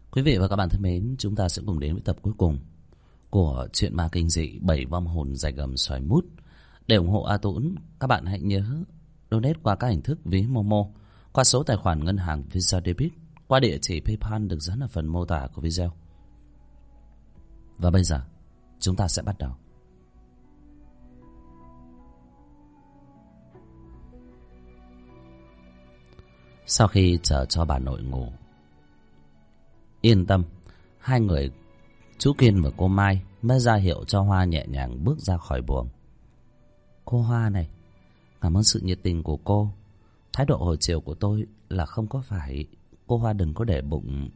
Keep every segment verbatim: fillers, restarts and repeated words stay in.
Quý vị và các bạn thân mến, chúng ta sẽ cùng đến với tập cuối cùng của truyện ma kinh dị Bảy Vong Hồn Rạch Gầm Xoài Mút. Để ủng hộ A Tũng, các bạn hãy nhớ donate qua các hình thức ví Momo, qua số tài khoản ngân hàng Visa Debit, qua địa chỉ PayPal được dán ở phần mô tả của video. Và bây giờ, chúng ta sẽ bắt đầu. Sau khi chờ cho bà nội ngủ, yên tâm, hai người, chú Kiên và cô Mai mới ra hiệu cho Hoa nhẹ nhàng bước ra khỏi buồng. Cô Hoa này, cảm ơn sự nhiệt tình của cô. Thái độ hồi chiều của tôi là không có phải, cô Hoa đừng có để bụng.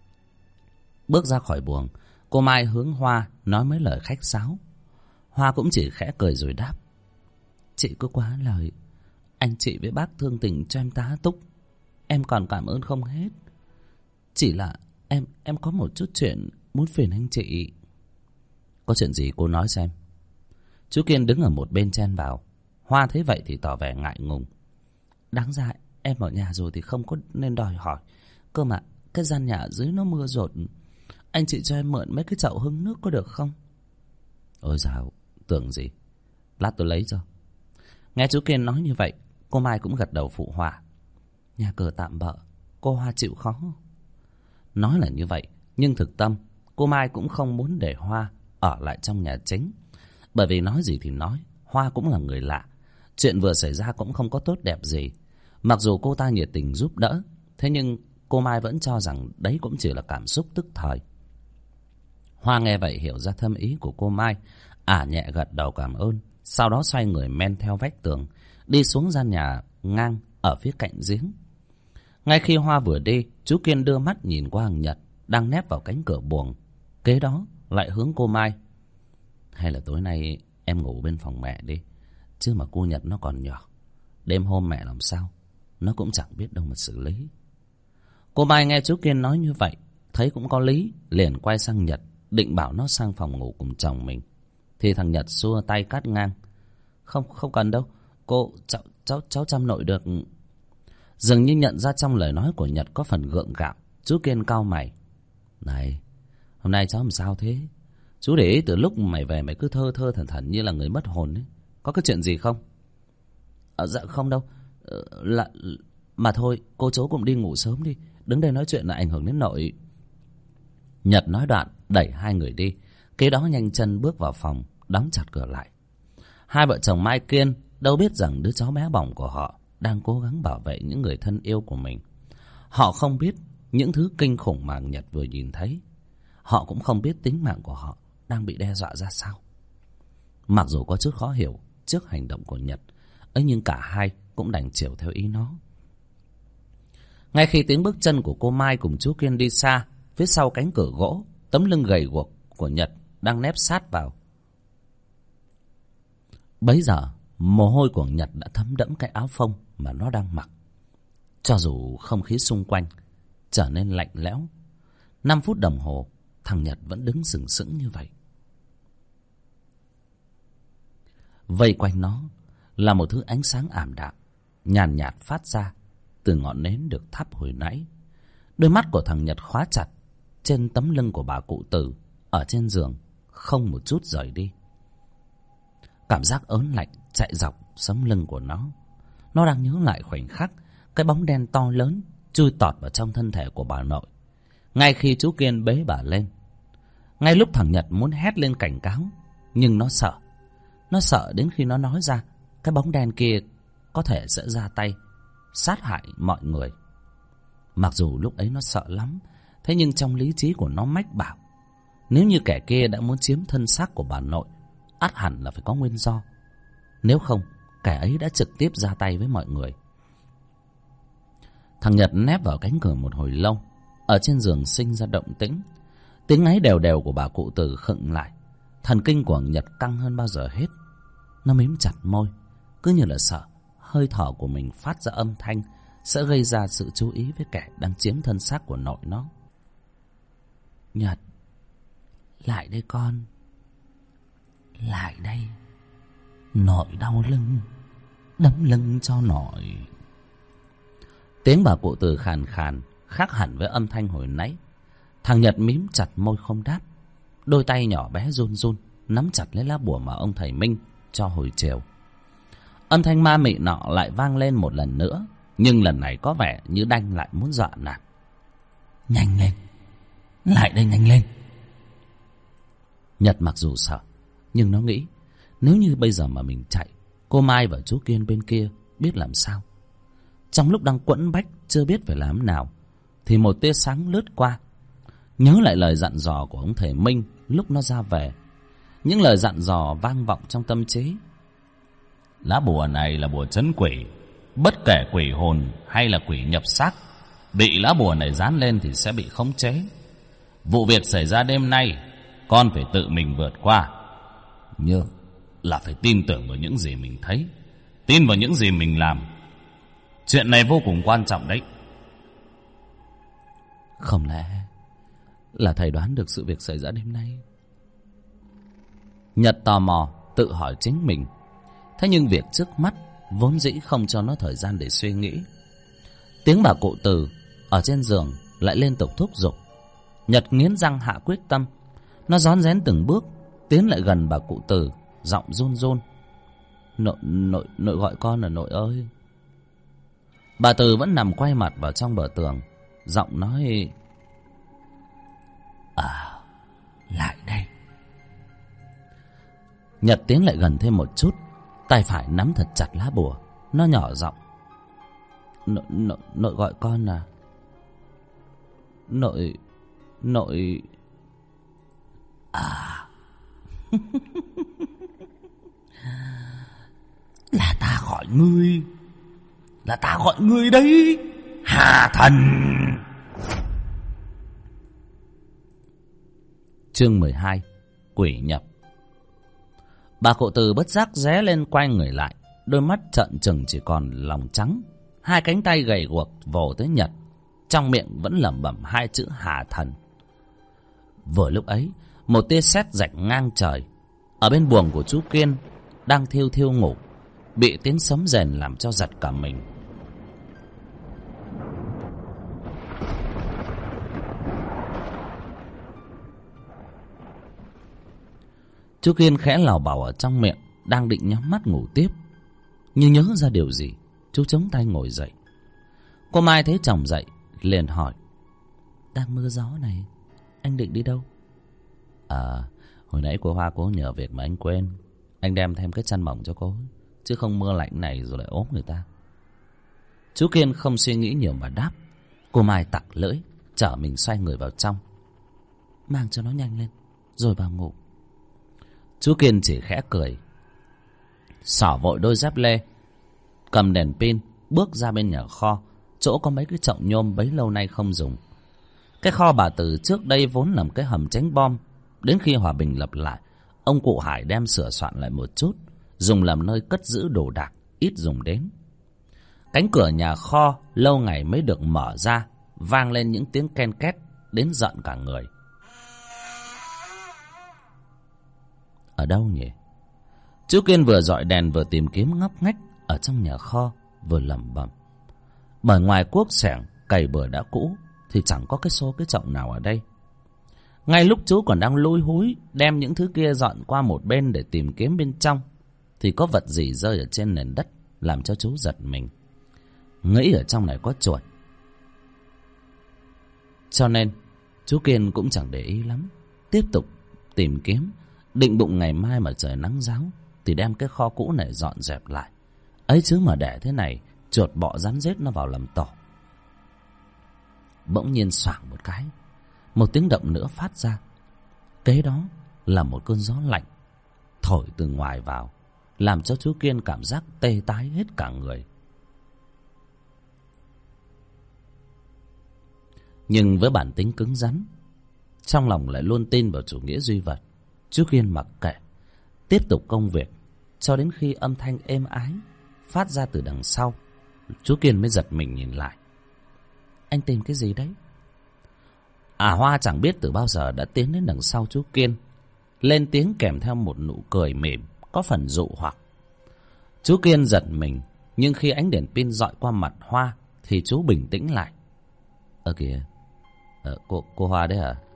Bước ra khỏi buồng, cô Mai hướng Hoa nói mấy lời khách sáo. Hoa cũng chỉ khẽ cười rồi đáp: Chị cứ quá lời, anh chị với bác thương tình cho em tá túc, em còn cảm ơn không hết. Chỉ là em em có một chút chuyện muốn phiền anh chị. Có chuyện gì cô nói xem. Chú Kiên đứng ở một bên chen vào. Hoa thấy vậy thì tỏ vẻ ngại ngùng. Đáng ra em ở nhà rồi thì không có nên đòi hỏi. Cơ mà cái gian nhà ở dưới nó mưa dột, anh chị cho em mượn mấy cái chậu hứng nước có được không? Ôi dào, tưởng gì, lát tôi lấy cho. Nghe chú Kiên nói như vậy, cô Mai cũng gật đầu phụ họa. Nhà cửa tạm bợ, cô Hoa chịu khó. Nói là như vậy, nhưng thực tâm cô Mai cũng không muốn để Hoa ở lại trong nhà chính. Bởi vì nói gì thì nói, Hoa cũng là người lạ, chuyện vừa xảy ra cũng không có tốt đẹp gì. Mặc dù cô ta nhiệt tình giúp đỡ, thế nhưng cô Mai vẫn cho rằng đấy cũng chỉ là cảm xúc tức thời. Hoa nghe vậy hiểu ra thâm ý của cô Mai, ả nhẹ gật đầu cảm ơn. Sau đó xoay người men theo vách tường, đi xuống gian nhà ngang ở phía cạnh giếng. Ngay khi Hoa vừa đi, chú Kiên đưa mắt nhìn qua thằng Nhật đang nép vào cánh cửa buồng, kế đó lại hướng cô Mai: Hay là tối nay em ngủ bên phòng mẹ đi, chứ mà cô Nhật nó còn nhỏ, đêm hôm mẹ làm sao nó cũng chẳng biết đâu mà xử lý. Cô Mai nghe chú Kiên nói như vậy, thấy cũng có lý, liền quay sang Nhật định bảo nó sang phòng ngủ cùng chồng mình, thì thằng Nhật xua tay cắt ngang: Không, không cần đâu, cô, cháu, cháu, cháu chăm nội được. Dường như nhận ra trong lời nói của Nhật có phần gượng gạo, chú Kiên cau mày: Này, hôm nay cháu làm sao thế? Chú để ý từ lúc mày về mày cứ thơ thơ thần thần như là người mất hồn ấy. Có cái chuyện gì không? À, dạ không đâu. Ờ, là, mà thôi, cô chú cũng đi ngủ sớm đi, đứng đây nói chuyện là ảnh hưởng đến nội. Nhật nói đoạn đẩy hai người đi, kế đó nhanh chân bước vào phòng, đóng chặt cửa lại. Hai vợ chồng Mai Kiên đâu biết rằng đứa cháu bé bỏng của họ đang cố gắng bảo vệ những người thân yêu của mình. Họ không biết những thứ kinh khủng mà Nhật vừa nhìn thấy. Họ cũng không biết tính mạng của họ đang bị đe dọa ra sao. Mặc dù có chút khó hiểu trước hành động của Nhật ấy, nhưng cả hai cũng đành chiều theo ý nó. Ngay khi tiếng bước chân của cô Mai cùng chú Kiên đi xa, phía sau cánh cửa gỗ, tấm lưng gầy guộc của Nhật đang nép sát vào. Bấy giờ mồ hôi của Nhật đã thấm đẫm cái áo phông mà nó đang mặc. Cho dù không khí xung quanh trở nên lạnh lẽo, năm phút đồng hồ thằng Nhật vẫn đứng sừng sững như vậy. Vây quanh nó là một thứ ánh sáng ảm đạm, nhàn nhạt phát ra từ ngọn nến được thắp hồi nãy. Đôi mắt của thằng Nhật khóa chặt trên tấm lưng của bà cụ Tử ở trên giường, không một chút rời đi. Cảm giác ớn lạnh chạy dọc sống lưng của nó. Nó đang nhớ lại khoảnh khắc cái bóng đen to lớn chui tọt vào trong thân thể của bà nội, ngay khi chú Kiên bế bà lên. Ngay lúc thằng Nhật muốn hét lên cảnh cáo, nhưng nó sợ. Nó sợ đến khi nó nói ra, cái bóng đen kia có thể sẽ ra tay sát hại mọi người. Mặc dù lúc ấy nó sợ lắm, thế nhưng trong lý trí của nó mách bảo, nếu như kẻ kia đã muốn chiếm thân xác của bà nội, ắt hẳn là phải có nguyên do. Nếu không, kẻ ấy đã trực tiếp ra tay với mọi người. Thằng Nhật nép vào cánh cửa một hồi lâu, ở trên giường sinh ra động tĩnh. Tiếng ngáy đều đều của bà cụ Tử khựng lại. Thần kinh của Nhật căng hơn bao giờ hết. Nó mím chặt môi, cứ như là sợ hơi thở của mình phát ra âm thanh sẽ gây ra sự chú ý với kẻ đang chiếm thân xác của nội nó. Nhật, lại đây con. Lại đây. Nội đau lưng, đấm lưng cho nội. Tiếng bà cụ Tử khàn khàn, khác hẳn với âm thanh hồi nãy. Thằng Nhật mím chặt môi không đáp. Đôi tay nhỏ bé run run nắm chặt lấy lá bùa mà ông thầy Minh cho hồi chiều. Âm thanh ma mị nọ lại vang lên một lần nữa, nhưng lần này có vẻ như đanh lại muốn dọa nạt. Nhanh lên, lại đây, nhanh lên. Nhật mặc dù sợ, nhưng nó nghĩ nếu như bây giờ mà mình chạy, cô Mai và chú Kiên bên kia biết làm sao. Trong lúc đang quẫn bách chưa biết phải làm nào, thì một tia sáng lướt qua. Nhớ lại lời dặn dò của ông thầy Minh lúc nó ra về. Những lời dặn dò vang vọng trong tâm trí. Lá bùa này là bùa trấn quỷ. Bất kể quỷ hồn hay là quỷ nhập xác, bị lá bùa này dán lên thì sẽ bị khống chế. Vụ việc xảy ra đêm nay, con phải tự mình vượt qua. Nhớ là phải tin tưởng vào những gì mình thấy, tin vào những gì mình làm. Chuyện này vô cùng quan trọng đấy. Không lẽ là thầy đoán được sự việc xảy ra đêm nay? Nhật tò mò tự hỏi chính mình. Thế nhưng việc trước mắt vốn dĩ không cho nó thời gian để suy nghĩ. Tiếng bà cụ Từ ở trên giường lại liên tục thúc giục. Nhật nghiến răng hạ quyết tâm. Nó rón rén từng bước tiến lại gần bà cụ Từ, giọng run run. Nội, nội, nội gọi con là nội ơi. Bà Từ vẫn nằm quay mặt vào trong bờ tường, giọng nói: À, lại đây. Nhật tiến lại gần thêm một chút, tay phải nắm thật chặt lá bùa. Nó nhỏ giọng: Nội, nội, nội gọi con à? Nội, nội... À... Là ta gọi ngươi. Là ta gọi ngươi đấy, Hà Thần. Chương mười hai. Quỷ nhập. Bà cụ Từ bất giác ré lên quay người lại, đôi mắt trợn trừng chỉ còn lòng trắng. Hai cánh tay gầy guộc vồ tới Nhật, trong miệng vẫn lẩm bẩm hai chữ Hà Thần. Vừa lúc ấy, một tia sét rạch ngang trời. Ở bên buồng của chú Kiên đang thiêu thiêu ngủ, bị tiếng sấm rền làm cho giật cả mình. Chú Kiên khẽ lào bảo ở trong miệng, đang định nhắm mắt ngủ tiếp, nhưng nhớ ra điều gì, chú chống tay ngồi dậy. Cô Mai thấy chồng dậy liền hỏi: Đang mưa gió này, anh định đi đâu? À, hồi nãy cô Hoa cô nhờ việc mà anh quên. Anh đem thêm cái chăn mỏng cho cô, chứ không mưa lạnh này rồi lại ốm người ta. Chú Kiên không suy nghĩ nhiều mà đáp. Cô Mai tặc lưỡi, chở mình xoay người vào trong: Mang cho nó nhanh lên, rồi vào ngủ. Chú Kiên chỉ khẽ cười, xỏ vội đôi dép lê, cầm đèn pin bước ra bên nhà kho, chỗ có mấy cái chậu nhôm bấy lâu nay không dùng. Cái kho bà Từ trước đây vốn là một cái hầm tránh bom. Đến khi hòa bình lập lại, ông cụ Hải đem sửa soạn lại một chút, dùng làm nơi cất giữ đồ đạc ít dùng đến. Cánh cửa nhà kho lâu ngày mới được mở ra, vang lên những tiếng ken két đến giận cả người. Ở đâu nhỉ? Chú Kiên vừa dọi đèn vừa tìm kiếm ngóc ngách ở trong nhà kho, vừa lẩm bẩm. Bởi ngoài cuốc xẻng cày bừa đã cũ thì chẳng có cái xô cái chậu nào ở đây. Ngay lúc chú còn đang lúi húi đem những thứ kia dọn qua một bên để tìm kiếm bên trong, thì có vật gì rơi ở trên nền đất làm cho chú giật mình. Nghĩ ở trong này có chuột, cho nên chú Kiên cũng chẳng để ý lắm, tiếp tục tìm kiếm, định bụng ngày mai mà trời nắng ráo thì đem cái kho cũ này dọn dẹp lại. Ấy chứ mà để thế này, chuột bọ rắn rết nó vào làm tổ. Bỗng nhiên xoảng một cái, một tiếng động nữa phát ra. Kế đó là một cơn gió lạnh thổi từ ngoài vào, làm cho chú Kiên cảm giác tê tái hết cả người. Nhưng với bản tính cứng rắn, trong lòng lại luôn tin vào chủ nghĩa duy vật, chú Kiên mặc kệ, tiếp tục công việc cho đến khi âm thanh êm ái phát ra từ đằng sau. Chú Kiên mới giật mình nhìn lại. Anh tìm cái gì đấy? À Hoa chẳng biết từ bao giờ đã tiến đến đằng sau chú Kiên, lên tiếng kèm theo một nụ cười mỉm có phần dụ hoặc. Chú Kiên giật mình, nhưng khi ánh đèn pin dọi qua mặt Hoa thì chú bình tĩnh lại. Ơ kìa, ờ, cô, cô Hoa đấy hả?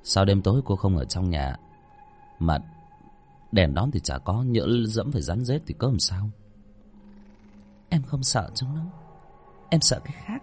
Sao đêm tối cô không ở trong nhà? Mà đèn đóm thì chả có, nhỡ dẫm phải rắn rết thì có làm sao? Em không sợ chúng nó, em sợ cái khác.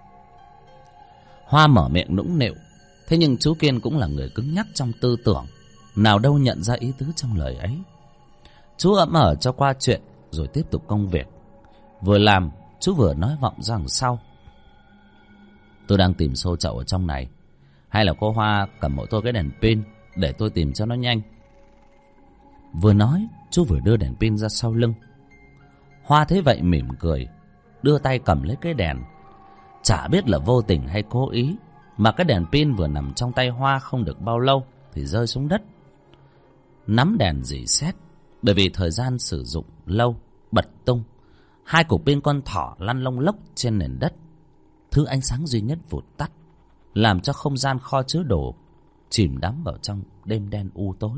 Hoa mở miệng nũng nịu. Thế nhưng chú Kiên cũng là người cứng nhắc trong tư tưởng, nào đâu nhận ra ý tứ trong lời ấy. Chú ậm ờ cho qua chuyện rồi tiếp tục công việc. Vừa làm chú vừa nói vọng ra đằng sau: tôi đang tìm xô chậu ở trong này, hay là cô Hoa cầm hộ tôi cái đèn pin để tôi tìm cho nó nhanh. Vừa nói chú vừa đưa đèn pin ra sau lưng. Hoa thấy vậy mỉm cười, đưa tay cầm lấy cái đèn. Chả biết là vô tình hay cố ý mà cái đèn pin vừa nằm trong tay Hoa không được bao lâu thì rơi xuống đất. Nắm đèn rỉ sét, bởi vì thời gian sử dụng lâu, bật tung. Hai cục pin con thỏ lăn lông lốc trên nền đất. Thứ ánh sáng duy nhất vụt tắt, làm cho không gian kho chứa đồ chìm đắm vào trong đêm đen u tối.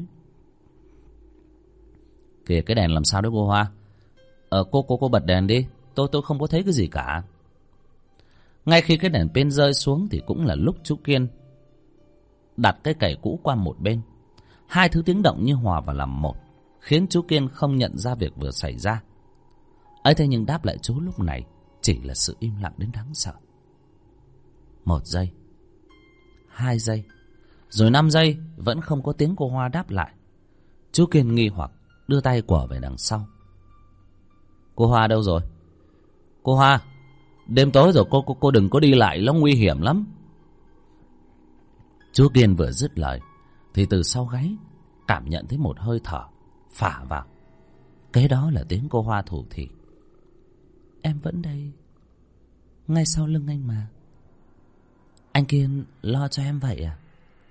Kìa, cái đèn làm sao đấy cô Hoa? Ờ, cô cô cô bật đèn đi, tôi tôi không có thấy cái gì cả. Ngay khi cái đèn pin rơi xuống thì cũng là lúc chú Kiên đặt cái cày cũ qua một bên. Hai thứ tiếng động như hòa vào làm một, khiến chú Kiên không nhận ra việc vừa xảy ra. ấy thế nhưng đáp lại chú lúc này chỉ là sự im lặng đến đáng sợ. Một giây, hai giây, rồi năm giây vẫn không có tiếng cô Hoa đáp lại. Chú Kiên nghi hoặc đưa tay quở về đằng sau. Cô Hoa đâu rồi? Cô Hoa, đêm tối rồi, cô cô cô đừng có đi lại, nó nguy hiểm lắm. Chú Kiên vừa dứt lời thì từ sau gáy cảm nhận thấy một hơi thở phả vào. Kế đó là tiếng cô Hoa thủ thỉ: em vẫn đây, ngay sau lưng anh mà. Anh Kiên lo cho em vậy à?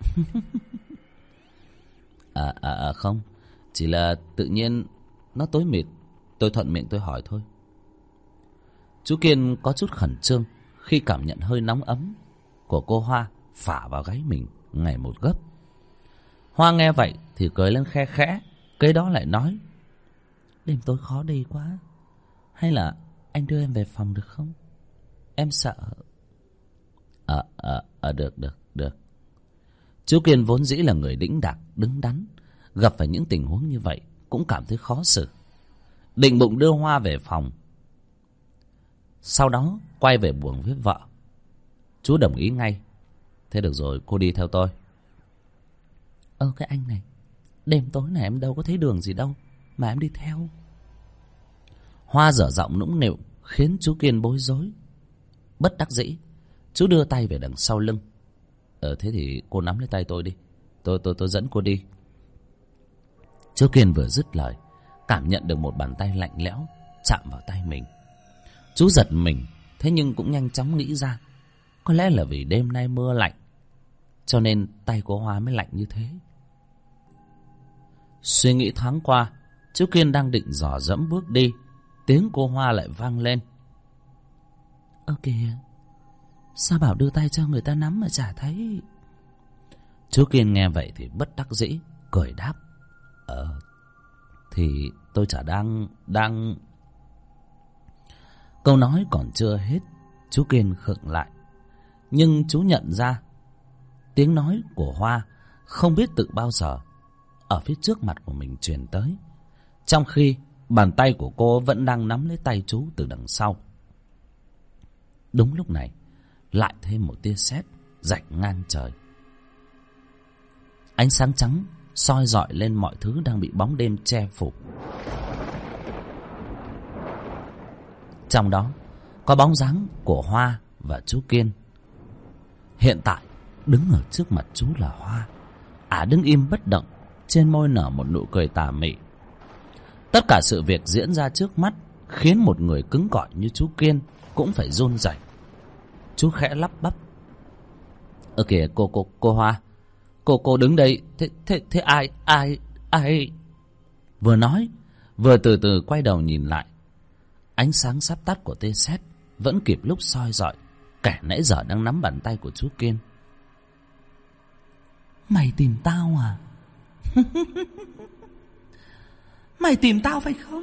à, à, à không, chỉ là tự nhiên nó tối mịt, tôi thuận miệng tôi hỏi thôi. Chú Kiên có chút khẩn trương khi cảm nhận hơi nóng ấm của cô Hoa phả vào gáy mình ngày một gấp. Hoa nghe vậy thì cười lên khe khẽ, kế đó lại nói: đêm tối khó đi quá, hay là anh đưa em về phòng được không? Em sợ. Ờ, ờ, ờ, được, được, được. Chú Kiên vốn dĩ là người đĩnh đạc, đứng đắn, gặp phải những tình huống như vậy cũng cảm thấy khó xử. Định bụng đưa Hoa về phòng, sau đó quay về buồng với vợ. Chú đồng ý ngay: thế được rồi, cô đi theo tôi. Ơ cái anh này, đêm tối này em đâu có thấy đường gì đâu mà em đi theo. Hoa dở giọng nũng nịu khiến chú Kiên bối rối. Bất đắc dĩ, chú đưa tay về đằng sau lưng. Ờ thế thì cô nắm lấy tay tôi đi, Tôi tôi tôi dẫn cô đi. Chú Kiên vừa dứt lời, cảm nhận được một bàn tay lạnh lẽo chạm vào tay mình. Chú giật mình, thế nhưng cũng nhanh chóng nghĩ ra, có lẽ là vì đêm nay mưa lạnh, cho nên tay của Hoa mới lạnh như thế. Suy nghĩ thoáng qua, chú Kiên đang định dò dẫm bước đi, tiếng cô Hoa lại vang lên: ơ kìa, sao bảo đưa tay cho người ta nắm mà chả thấy. Chú Kiên nghe vậy thì bất đắc dĩ cười đáp: Ờ thì tôi chả đang đang Câu nói còn chưa hết, chú Kiên khựng lại. Nhưng chú nhận ra tiếng nói của Hoa không biết từ bao giờ ở phía trước mặt của mình truyền tới, trong khi bàn tay của cô vẫn đang nắm lấy tay chú từ đằng sau. Đúng lúc này lại thêm một tia sét rạch ngang trời. Ánh sáng trắng soi rọi lên mọi thứ đang bị bóng đêm che phủ. Trong đó có bóng dáng của Hoa và chú Kiên. Hiện tại đứng ở trước mặt chú là Hoa. Ả đứng im bất động, trên môi nở một nụ cười tà mị. Tất cả sự việc diễn ra trước mắt khiến một người cứng cỏi như chú Kiên cũng phải run rẩy. Chú khẽ lắp bắp: Ơ kìa cô cô cô Hoa, cô cô đứng đây, thế thế thế ai ai ai? Vừa nói vừa từ từ quay đầu nhìn lại. Ánh sáng sắp tắt của tia sét vẫn kịp lúc soi rọi kẻ nãy giờ đang nắm bàn tay của chú Kiên. Mày tìm tao à? Mày tìm tao phải không?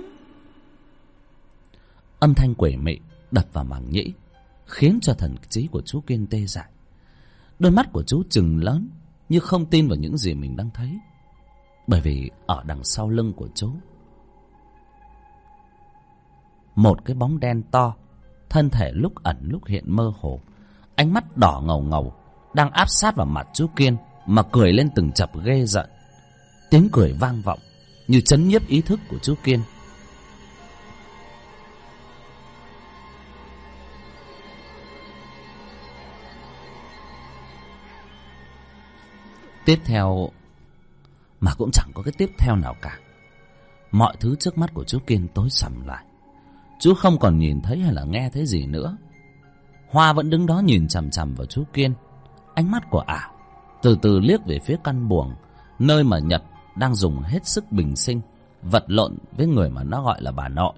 Âm thanh quỷ mị đập vào màng nhĩ, khiến cho thần trí của chú Kiên tê dại. Đôi mắt của chú trừng lớn như không tin vào những gì mình đang thấy. Bởi vì ở đằng sau lưng của chú, một cái bóng đen to, thân thể lúc ẩn lúc hiện mơ hồ, ánh mắt đỏ ngầu ngầu, đang áp sát vào mặt chú Kiên mà cười lên từng chập ghê giận. Tiếng cười vang vọng như chấn nhiếp ý thức của chú Kiên. Tiếp theo mà cũng chẳng có cái tiếp theo nào cả. Mọi thứ trước mắt của chú Kiên tối sầm lại. Chú không còn nhìn thấy hay là nghe thấy gì nữa. Hoa vẫn đứng đó nhìn chằm chằm vào chú Kiên. Ánh mắt của ả từ từ liếc về phía căn buồng, nơi mà Nhật đang dùng hết sức bình sinh vật lộn với người mà nó gọi là bà nội.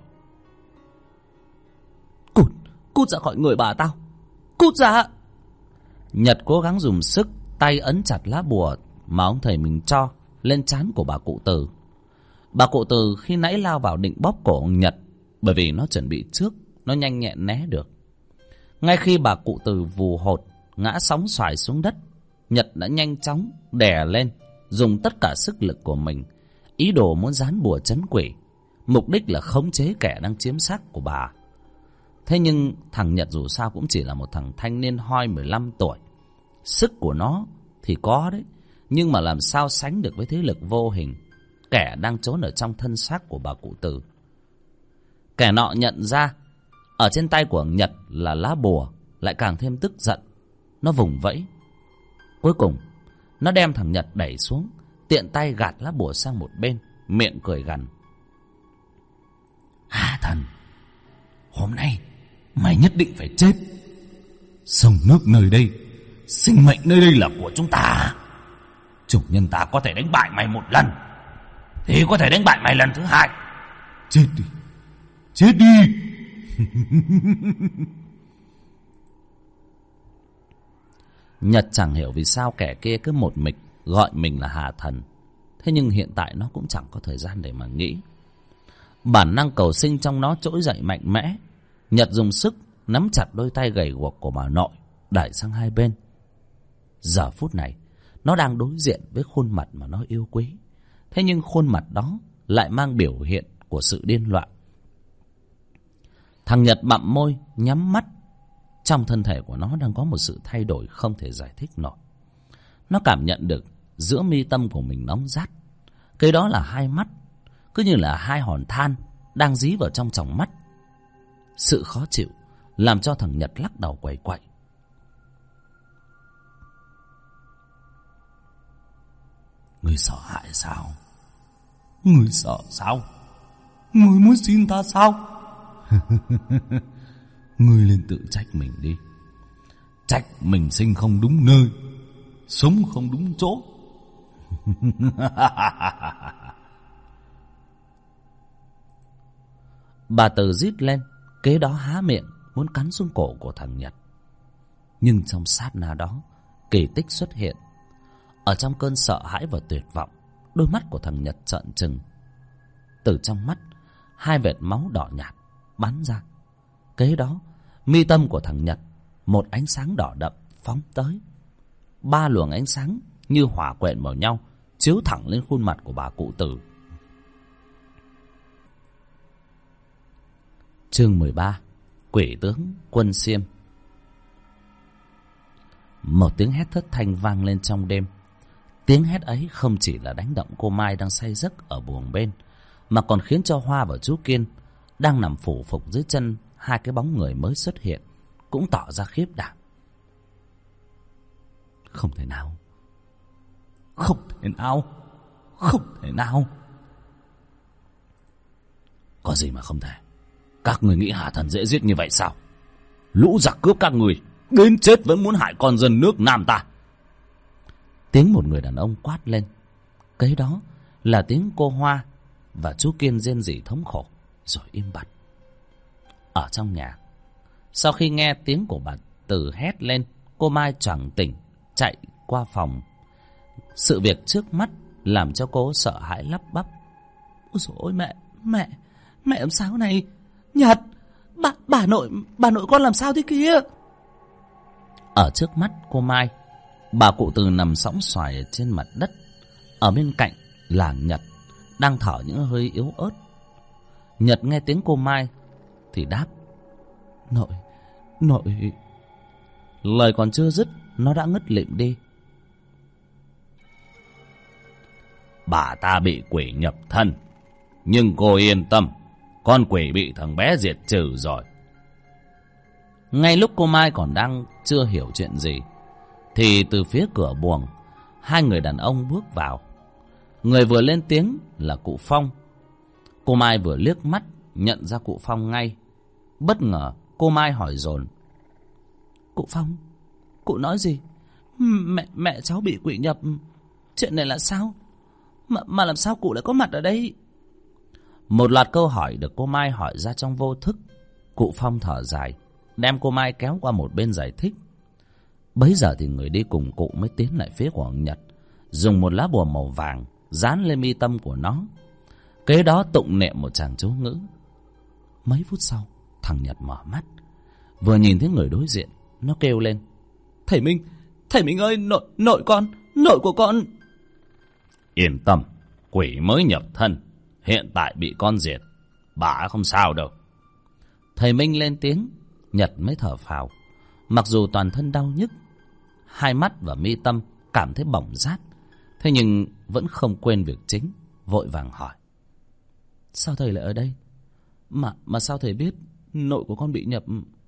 Cút, cút ra khỏi người bà tao, cút ra. Nhật cố gắng dùng sức, tay ấn chặt lá bùa mà ông thầy mình cho lên trán của bà cụ Từ. Bà cụ Từ khi nãy lao vào định bóp cổ ông Nhật, bởi vì nó chuẩn bị trước, nó nhanh nhẹn né được. Ngay khi bà cụ Từ vù hột ngã sóng xoài xuống đất, Nhật đã nhanh chóng đè lên, dùng tất cả sức lực của mình, ý đồ muốn dán bùa trấn quỷ, mục đích là khống chế kẻ đang chiếm xác của bà. Thế nhưng thằng Nhật dù sao cũng chỉ là một thằng thanh niên hoi mười lăm tuổi. Sức của nó thì có đấy, nhưng mà làm sao sánh được với thế lực vô hình, kẻ đang trốn ở trong thân xác của bà cụ Từ. Kẻ nọ nhận ra ở trên tay của Nhật là lá bùa, lại càng thêm tức giận. Nó vùng vẫy. Cuối cùng nó đem thằng Nhật đẩy xuống, tiện tay gạt lá bùa sang một bên, miệng cười gằn. Hà thần, hôm nay mày nhất định phải chết. Sông nước nơi đây, sinh mệnh nơi đây là của chúng ta. Chủ nhân ta có thể đánh bại mày một lần, thì có thể đánh bại mày lần thứ hai. Chết đi, chết đi. Nhật chẳng hiểu vì sao kẻ kia cứ một mịch gọi mình là Hà Thần. Thế nhưng hiện tại nó cũng chẳng có thời gian để mà nghĩ. Bản năng cầu sinh trong nó trỗi dậy mạnh mẽ. Nhật dùng sức nắm chặt đôi tay gầy guộc của bà nội, đẩy sang hai bên. Giờ phút này nó đang đối diện với khuôn mặt mà nó yêu quý. Thế nhưng khuôn mặt đó lại mang biểu hiện của sự điên loạn. Thằng Nhật bặm môi, nhắm mắt. Trong thân thể của nó đang có một sự thay đổi không thể giải thích nổi. Nó cảm nhận được giữa mi tâm của mình nóng rát. Cái đó là hai mắt, cứ như là hai hòn than đang dí vào trong tròng mắt. Sự khó chịu làm cho thằng Nhật lắc đầu quẩy quậy. Người sợ hãi sao? Người sợ sao? Người muốn xin ta sao? Ngươi lên tự trách mình đi. Trách mình sinh không đúng nơi, sống không đúng chỗ. Bà Từ rít lên, kế đó há miệng muốn cắn xuống cổ của thằng Nhật. Nhưng trong sát na đó, kỳ tích xuất hiện. Ở trong cơn sợ hãi và tuyệt vọng, đôi mắt của thằng Nhật trợn trừng. Từ trong mắt, hai vệt máu đỏ nhạt bắn ra. Kế đó, mi tâm của thằng Nhật, một ánh sáng đỏ đậm phóng tới. Ba luồng ánh sáng như hỏa quện vào nhau, chiếu thẳng lên khuôn mặt của bà cụ Từ. Chương mười ba. Quỷ tướng Quân Xiêm. Một tiếng hét thất thanh vang lên trong đêm. Tiếng hét ấy không chỉ là đánh động cô Mai đang say giấc ở buồng bên, mà còn khiến cho Hoa và chú Kiên đang nằm phủ phục dưới chân hai cái bóng người mới xuất hiện cũng tỏ ra khiếp đảm. Không thể nào, không thể nào, không thể nào. Có gì mà không thể? Các người nghĩ Hà Thần dễ giết như vậy sao? Lũ giặc cướp các người đến chết vẫn muốn hại con dân nước Nam ta. Tiếng một người đàn ông quát lên. Kế đó là tiếng cô Hoa và chú Kiên rên rỉ thống khổ, rồi im bặt. Ở trong nhà, sau khi nghe tiếng của bà Từ hét lên, cô Mai choàng tỉnh chạy qua phòng. Sự việc trước mắt làm cho cô sợ hãi lắp bắp. Ôi dồi ôi mẹ, mẹ, mẹ làm sao này? Nhật, bà, bà nội, bà nội con làm sao thế kia? Ở trước mắt cô Mai Bà cụ Từ nằm sõng xoài trên mặt đất. Ở bên cạnh là Nhật, đang thở những hơi yếu ớt. Nhật nghe tiếng cô Mai thì đáp: Nội, nội. Lời còn chưa dứt, nó đã ngất lịm đi. Bà ta bị quỷ nhập thân, nhưng cô yên tâm, con quỷ bị thằng bé diệt trừ rồi. Ngay lúc cô Mai còn đang chưa hiểu chuyện gì, thì từ phía cửa buồng, hai người đàn ông bước vào. Người vừa lên tiếng là cụ Phong. Cô Mai vừa liếc mắt nhận ra cụ Phong ngay. Bất ngờ cô Mai hỏi dồn: Cụ Phong, cụ nói gì? Mẹ mẹ cháu bị quỷ nhập. Chuyện này là sao? Mà, mà làm sao cụ lại có mặt ở đây? Một loạt câu hỏi được cô Mai hỏi ra trong vô thức. Cụ Phong thở dài, đem cô Mai kéo qua một bên giải thích. Bấy giờ thì người đi cùng cụ mới tiến lại phía của ông Nhật, dùng một lá bùa màu vàng dán lên mi tâm của nó. Kế đó tụng niệm một tràng chú ngữ. Mấy phút sau, thằng Nhật mở mắt. Vừa nhìn thấy người đối diện, nó kêu lên: Thầy Minh, thầy Minh ơi, nội, nội con, nội của con. Yên tâm, quỷ mới nhập thân, hiện tại bị con diệt, bà không sao đâu. Thầy Minh lên tiếng. Nhật mới thở phào. Mặc dù toàn thân đau nhức, hai mắt và mi tâm cảm thấy bỏng rát, thế nhưng vẫn không quên việc chính, vội vàng hỏi: Sao thầy lại ở đây? Mà mà sao thầy biết nội của con bị nhập?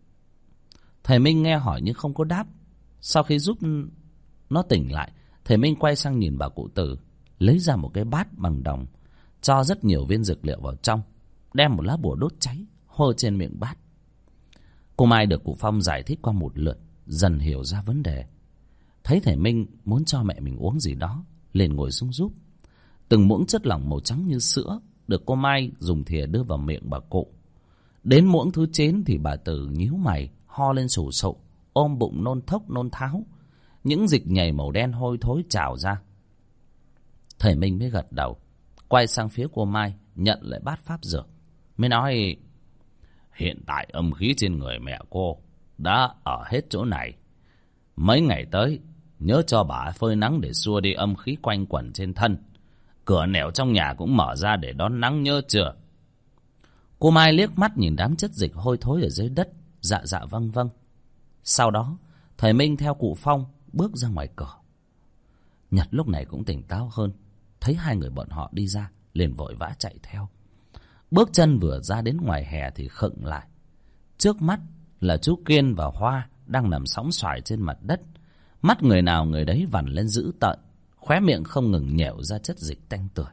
Thầy Minh nghe hỏi nhưng không có đáp. Sau khi giúp nó tỉnh lại, thầy Minh quay sang nhìn bà cụ Tử, lấy ra một cái bát bằng đồng, cho rất nhiều viên dược liệu vào trong, đem một lá bùa đốt cháy hô trên miệng bát. Cô Mai được cụ Phong giải thích qua một lượt, dần hiểu ra vấn đề. Thấy thầy Minh muốn cho mẹ mình uống gì đó, liền ngồi xuống giúp. Từng muỗng chất lỏng màu trắng như sữa được cô Mai dùng thìa đưa vào miệng bà cụ. Đến muỗng thứ chín thì bà Tử nhíu mày, ho lên sù sụ, ôm bụng nôn thốc nôn tháo. Những dịch nhầy màu đen hôi thối trào ra. Thầy Minh mới gật đầu, quay sang phía cô Mai, nhận lại bát pháp dược, mới nói: Hiện tại âm khí trên người mẹ cô đã ở hết chỗ này. Mấy ngày tới, nhớ cho bà phơi nắng để xua đi âm khí quanh quẩn trên thân. Cửa nẻo trong nhà cũng mở ra để đón nắng, nhớ chưa? Cô Mai liếc mắt nhìn đám chất dịch hôi thối ở dưới đất, dạ dạ vâng vâng. Sau đó, thầy Minh theo cụ Phong bước ra ngoài cửa. Nhật lúc này cũng tỉnh táo hơn, thấy hai người bọn họ đi ra, liền vội vã chạy theo. Bước chân vừa ra đến ngoài hè thì khựng lại. Trước mắt là chú Kiên và Hoa đang nằm sõng xoài trên mặt đất. Mắt người nào người đấy vằn lên dữ tợn, khóe miệng không ngừng nhẻo ra chất dịch tanh tưởi.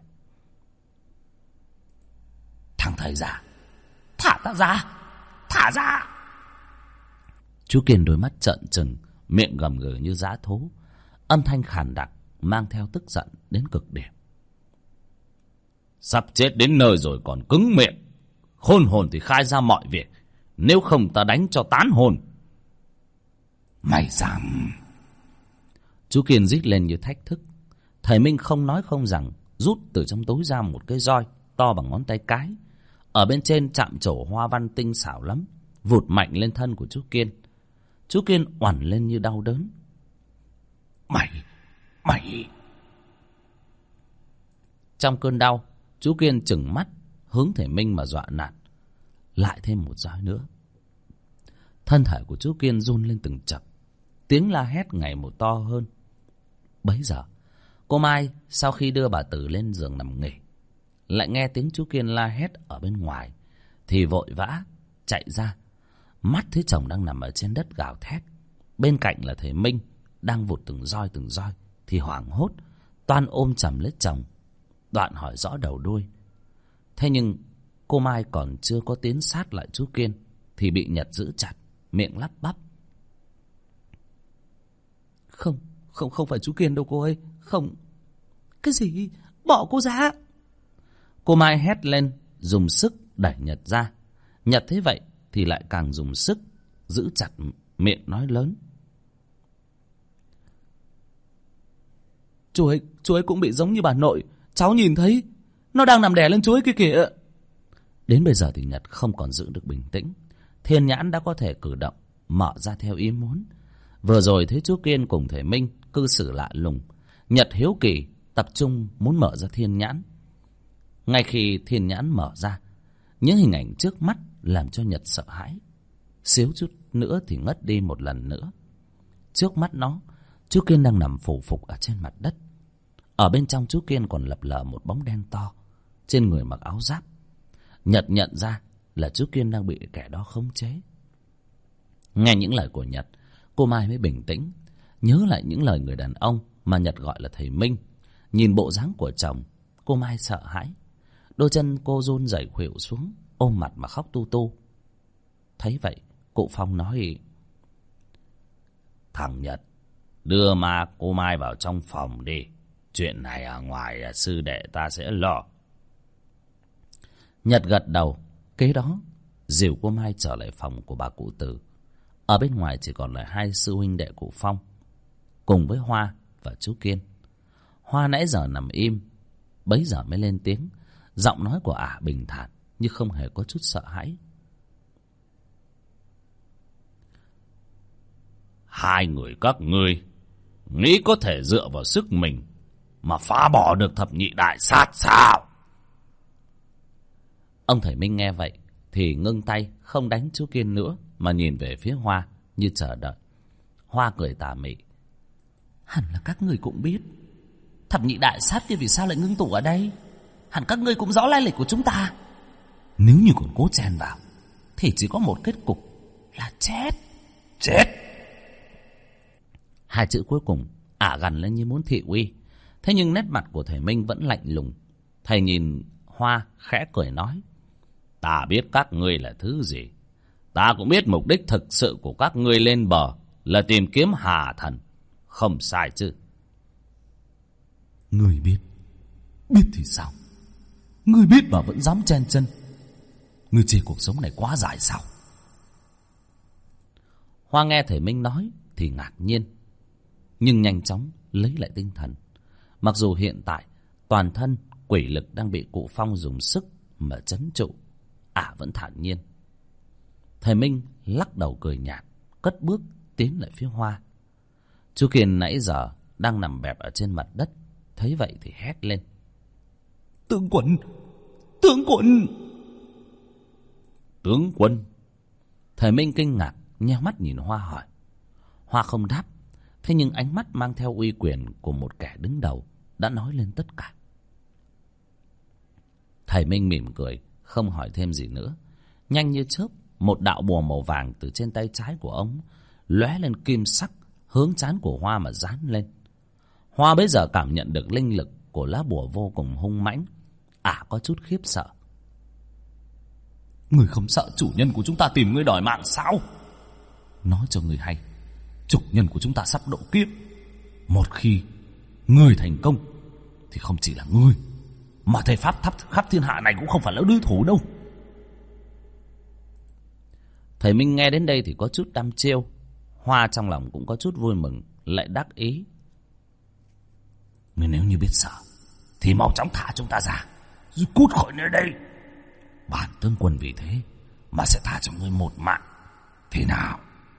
Thằng thầy già, thả ta ra, thả ra. Chú Kiên đôi mắt trợn trừng, miệng gầm gừ như dã thú, âm thanh khàn đặc mang theo tức giận đến cực điểm. Sắp chết đến nơi rồi còn cứng miệng, khôn hồn thì khai ra mọi việc, nếu không ta đánh cho tán hồn. Mày dám? Chú Kiên rít lên như thách thức. Thầy Minh không nói không rằng, rút từ trong túi ra một cái roi to bằng ngón tay cái, ở bên trên chạm trổ hoa văn tinh xảo lắm, vụt mạnh lên thân của chú Kiên. Chú Kiên oằn lên như đau đớn. Mày, mày! Trong cơn đau, chú Kiên trừng mắt hướng thầy Minh mà dọa nạt. Lại thêm một roi nữa. Thân thể của chú Kiên run lên từng chập, tiếng la hét ngày một to hơn. Bấy giờ cô Mai sau khi đưa bà Tử lên giường nằm nghỉ, lại nghe tiếng chú Kiên la hét ở bên ngoài, thì vội vã chạy ra. Mắt thấy chồng đang nằm ở trên đất gào thét, bên cạnh là thầy Minh đang vụt từng roi từng roi, thì hoảng hốt toan ôm chầm lấy chồng, đoạn hỏi rõ đầu đuôi. Thế nhưng cô Mai còn chưa có tiến sát lại chú Kiên thì bị Nhật giữ chặt, miệng lắp bắp: Không, không, không phải chú Kiên đâu cô ơi, không. Cái gì? Bỏ cô ra! Cô Mai hét lên, dùng sức đẩy Nhật ra. Nhật thấy vậy thì lại càng dùng sức giữ chặt miệng, nói lớn: Chú ấy, chú ấy cũng bị giống như bà nội, cháu nhìn thấy, nó đang nằm đè lên chú ấy kia kìa. Đến bây giờ thì Nhật không còn giữ được bình tĩnh. Thiên nhãn đã có thể cử động, mở ra theo ý muốn. Vừa rồi thấy chú Kiên cùng thầy Minh cư xử lạ lùng, Nhật hiếu kỳ tập trung muốn mở ra thiên nhãn. Ngay khi thiên nhãn mở ra, những hình ảnh trước mắt làm cho Nhật sợ hãi. Xíu chút nữa thì ngất đi một lần nữa. Trước mắt nó, chú Kiên đang nằm phủ phục ở trên mặt đất. Ở bên trong chú Kiên còn lập lờ một bóng đen to, trên người mặc áo giáp. Nhật nhận ra là chú Kiên đang bị kẻ đó khống chế. Nghe những lời của Nhật, cô Mai mới bình tĩnh, nhớ lại những lời người đàn ông mà Nhật gọi là thầy Minh. Nhìn bộ dáng của chồng, cô Mai sợ hãi. Đôi chân cô run rẩy khuỵu xuống, ôm mặt mà khóc tu tu. Thấy vậy, cụ Phong nói: "Thằng Nhật, đưa ma cô Mai vào trong phòng đi. Chuyện này ở ngoài sư đệ ta sẽ lo." Nhật gật đầu. Kế đó dìu cô Mai trở lại phòng của bà cụ Từ. Ở bên ngoài chỉ còn lại hai sư huynh đệ cụ Phong cùng với Hoa và chú Kiên. Hoa nãy giờ nằm im, bấy giờ mới lên tiếng. Giọng nói của ả bình thản như không hề có chút sợ hãi. "Hai người các ngươi nghĩ có thể dựa vào sức mình mà phá bỏ được thập nhị đại sát sao?" Ông thầy Minh nghe vậy thì ngưng tay, không đánh chú Kiên nữa, mà nhìn về phía Hoa như chờ đợi. Hoa cười tà mị: "Hẳn là các ngươi cũng biết thập nhị đại sát kia vì sao lại ngưng tụ ở đây. Hẳn các ngươi cũng rõ lai lịch của chúng ta. Nếu như còn cố chen vào thì chỉ có một kết cục là chết." "Chết!" Hai chữ cuối cùng ả gằn lên như muốn thị uy. Thế nhưng nét mặt của thầy Minh vẫn lạnh lùng. Thầy nhìn Hoa khẽ cười nói: "Ta biết các ngươi là thứ gì. Ta cũng biết mục đích thực sự của các ngươi lên bờ là tìm kiếm Hà Thần. Không sai chứ?" "Ngươi biết. Biết thì sao? Ngươi biết mà vẫn dám chen chân. Ngươi chê cuộc sống này quá dài sao?" Hoa nghe thầy Minh nói thì ngạc nhiên, nhưng nhanh chóng lấy lại tinh thần. Mặc dù hiện tại toàn thân quỷ lực đang bị cụ Phong dùng sức mà trấn trụ, ả vẫn thản nhiên. Thầy Minh lắc đầu cười nhạt, cất bước tiến lại phía Hoa. Chú Kiên nãy giờ đang nằm bẹp ở trên mặt đất, thấy vậy thì hét lên: "Tướng quân! Tướng quân!" "Tướng quân?" Thầy Minh kinh ngạc, nheo mắt nhìn Hoa hỏi. Hoa không đáp, thế nhưng ánh mắt mang theo uy quyền của một kẻ đứng đầu đã nói lên tất cả. Thầy Minh mỉm cười, không hỏi thêm gì nữa. Nhanh như chớp, một đạo bùa màu vàng từ trên tay trái của ông lóe lên kim sắc, hướng trán của Hoa mà dán lên. Hoa bấy giờ cảm nhận được linh lực của lá bùa vô cùng hung mãnh, ả có chút khiếp sợ. "Người không sợ chủ nhân của chúng ta tìm ngươi đòi mạng sao? Nói cho người hay, chủ nhân của chúng ta sắp độ kiếp. Một khi ngươi thành công thì không chỉ là ngươi, mà thầy pháp thắp khắp thiên hạ này cũng không phải là đối thủ đâu." Thầy Minh nghe đến đây thì có chút đăm chiêu. Hoa trong lòng cũng có chút vui mừng, lại đắc ý: "Ngươi nếu như biết sợ thì mau chóng thả chúng ta ra, rồi cút khỏi nơi đây. Bản tướng quân vì thế mà sẽ tha cho ngươi một mạng. Thế nào?"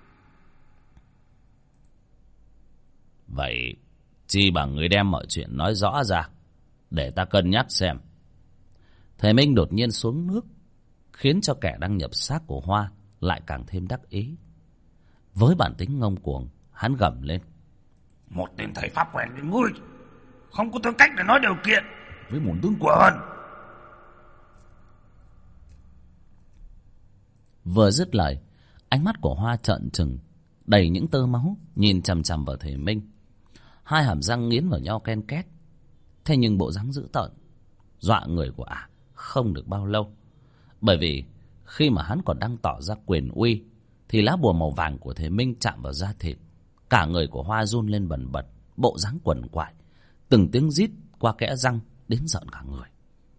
"Vậy chi bằng ngươi đem mọi chuyện nói rõ ra, để ta cân nhắc xem." Thầy Minh đột nhiên xuống nước, khiến cho kẻ đang nhập xác của Hoa lại càng thêm đắc ý. Với bản tính ngông cuồng, hắn gầm lên: "Một tên thầy pháp quen như ngươi không có tư cách để nói điều kiện với bổn tướng quân." Vừa dứt lời, ánh mắt của Hoa trợn trừng, đầy những tơ máu, nhìn chằm chằm vào thầy Minh. Hai hàm răng nghiến vào nhau ken két. Thế nhưng bộ dáng dữ tợn dọa người của ả không được bao lâu. Bởi vì khi mà hắn còn đang tỏ ra quyền uy thì lá bùa màu vàng của thầy Minh chạm vào da thịt. Cả người của Hoa run lên bần bật, bộ dáng quằn quại, từng tiếng rít qua kẽ răng đến giận cả người.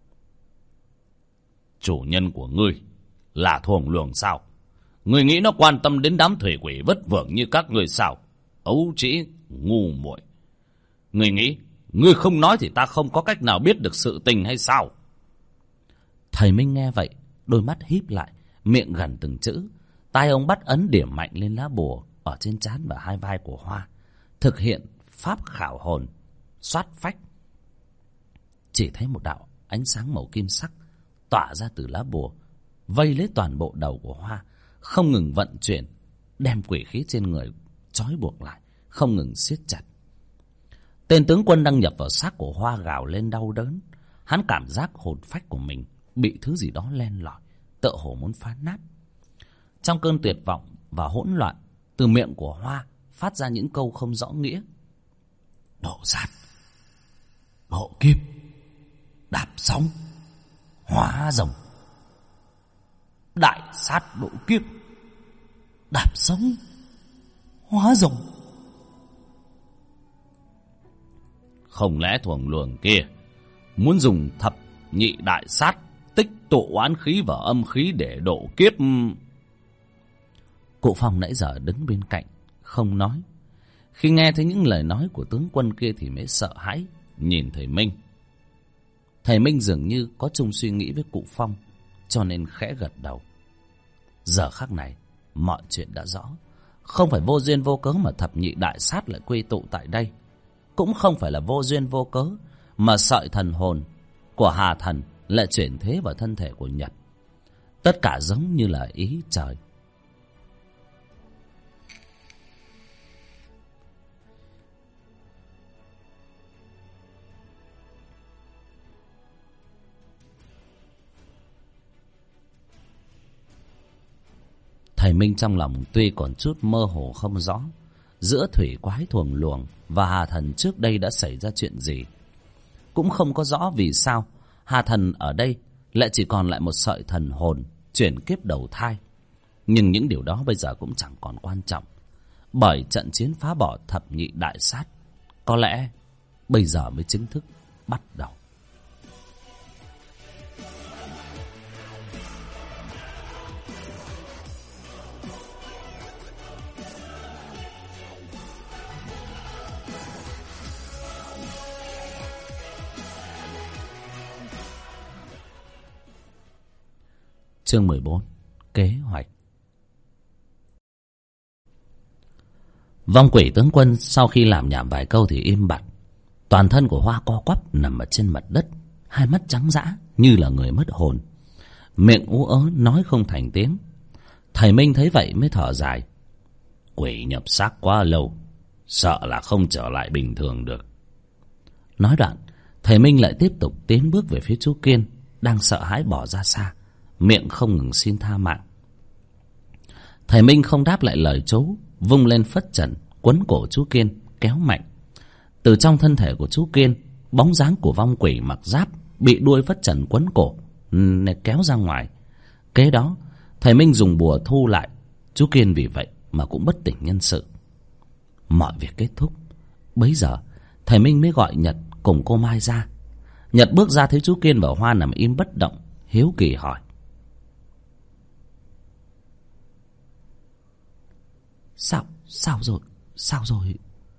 "Chủ nhân của ngươi là thuồng luồng sao? Ngươi nghĩ nó quan tâm đến đám thủy quỷ vất vưởng như các ngươi sao? Ấu trĩ, ngu muội. Ngươi nghĩ ngươi không nói thì ta không có cách nào biết được sự tình hay sao?" Thầy Minh nghe vậy, đôi mắt híp lại, miệng gằn từng chữ. Tai ông bắt ấn điểm mạnh lên lá bùa ở trên trán và hai vai của Hoa, thực hiện pháp khảo hồn, xoát phách. Chỉ thấy một đạo ánh sáng màu kim sắc tỏa ra từ lá bùa, vây lấy toàn bộ đầu của Hoa, không ngừng vận chuyển, đem quỷ khí trên người trói buộc lại, không ngừng siết chặt. Tên tướng quân đang nhập vào xác của Hoa gào lên đau đớn. Hắn cảm giác hồn phách của mình bị thứ gì đó len lỏi, tựa hồ muốn phá nát. Trong cơn tuyệt vọng và hỗn loạn, từ miệng của Hoa phát ra những câu không rõ nghĩa. Độ sát, độ kiếp, đạp sóng, hóa rồng. Đại sát độ kiếp, đạp sóng, hóa rồng. Không lẽ thuồng luồng kia muốn dùng thập nhị đại sát tích tụ oán khí và âm khí để độ kiếp? Cụ Phong nãy giờ đứng bên cạnh không nói. Khi nghe thấy những lời nói của tướng quân kia thì mới sợ hãi nhìn thầy Minh. Thầy Minh dường như có chung suy nghĩ với cụ Phong, cho nên khẽ gật đầu. Giờ khắc này mọi chuyện đã rõ. Không phải vô duyên vô cớ mà thập nhị đại sát lại quy tụ tại đây. Cũng không phải là vô duyên vô cớ mà sợi thần hồn của Hà Thần lại chuyển thế vào thân thể của Nhật. Tất cả giống như là ý trời. Thầy Minh trong lòng tuy còn chút mơ hồ không rõ, giữa thủy quái thuồng luồng và Hà Thần trước đây đã xảy ra chuyện gì. Cũng không có rõ vì sao Hà Thần ở đây lại chỉ còn lại một sợi thần hồn chuyển kiếp đầu thai. Nhưng những điều đó bây giờ cũng chẳng còn quan trọng, bởi trận chiến phá bỏ thập nhị đại sát có lẽ bây giờ mới chính thức bắt đầu. Chương mười bốn. Kế hoạch. Vong quỷ tướng quân sau khi làm nhảm vài câu thì im bặt. Toàn thân của Hoa co quắp nằm ở trên mặt đất, hai mắt trắng dã như là người mất hồn, miệng ú ớ nói không thành tiếng. Thầy Minh thấy vậy mới thở dài. Quỷ nhập xác quá lâu, sợ là không trở lại bình thường được. Nói đoạn, thầy Minh lại tiếp tục tiến bước về phía chú Kiên đang sợ hãi bỏ ra xa, miệng không ngừng xin tha mạng. Thầy Minh không đáp lại lời chú, vung lên phất trần quấn cổ chú Kiên kéo mạnh. Từ trong thân thể của chú Kiên, bóng dáng của vong quỷ mặc giáp bị đuôi phất trần quấn cổ nên kéo ra ngoài. Kế đó thầy Minh dùng bùa thu lại chú Kiên, vì vậy mà cũng bất tỉnh nhân sự. Mọi việc kết thúc, bấy giờ thầy Minh mới gọi Nhật cùng cô Mai ra. Nhật bước ra thấy chú Kiên và Hoa nằm im bất động, hiếu kỳ hỏi: Sao, sao rồi, sao rồi?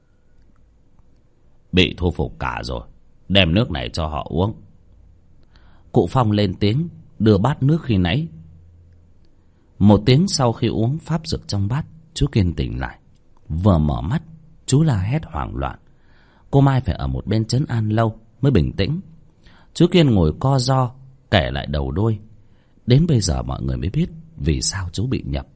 Bị thu phục cả rồi, đem nước này cho họ uống. Cụ Phong lên tiếng đưa bát nước khi nãy. Một tiếng sau khi uống pháp dược trong bát, chú Kiên tỉnh lại. Vừa mở mắt, chú la hét hoảng loạn. Cô Mai phải ở một bên trấn an lâu mới bình tĩnh. Chú Kiên ngồi co ro kể lại đầu đuôi. Đến bây giờ mọi người mới biết vì sao chú bị nhập.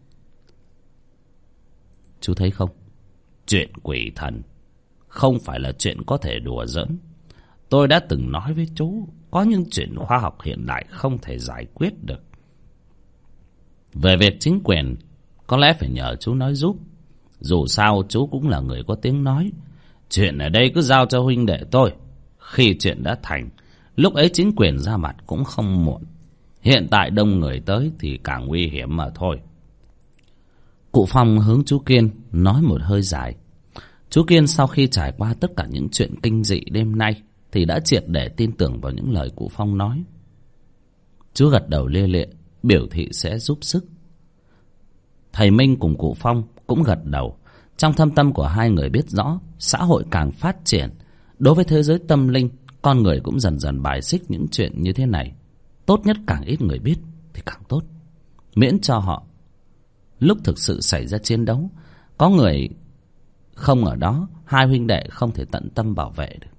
Chú thấy không, chuyện quỷ thần không phải là chuyện có thể đùa giỡn. Tôi đã từng nói với chú, có những chuyện khoa học hiện đại không thể giải quyết được. Về việc chính quyền, có lẽ phải nhờ chú nói giúp. Dù sao chú cũng là người có tiếng nói. Chuyện ở đây cứ giao cho huynh đệ tôi. Khi chuyện đã thành, lúc ấy chính quyền ra mặt cũng không muộn. Hiện tại đông người tới thì càng nguy hiểm mà thôi. Cụ Phong hướng chú Kiên nói một hơi dài. Chú Kiên sau khi trải qua tất cả những chuyện kinh dị đêm nay thì đã triệt để tin tưởng vào những lời cụ Phong nói. Chú gật đầu lia lịa, biểu thị sẽ giúp sức. Thầy Minh cùng cụ Phong cũng gật đầu. Trong thâm tâm của hai người biết rõ, xã hội càng phát triển, đối với thế giới tâm linh, con người cũng dần dần bài xích những chuyện như thế này. Tốt nhất càng ít người biết thì càng tốt, miễn cho họ lúc thực sự xảy ra chiến đấu Có người không ở đó, hai huynh đệ không thể tận tâm bảo vệ được.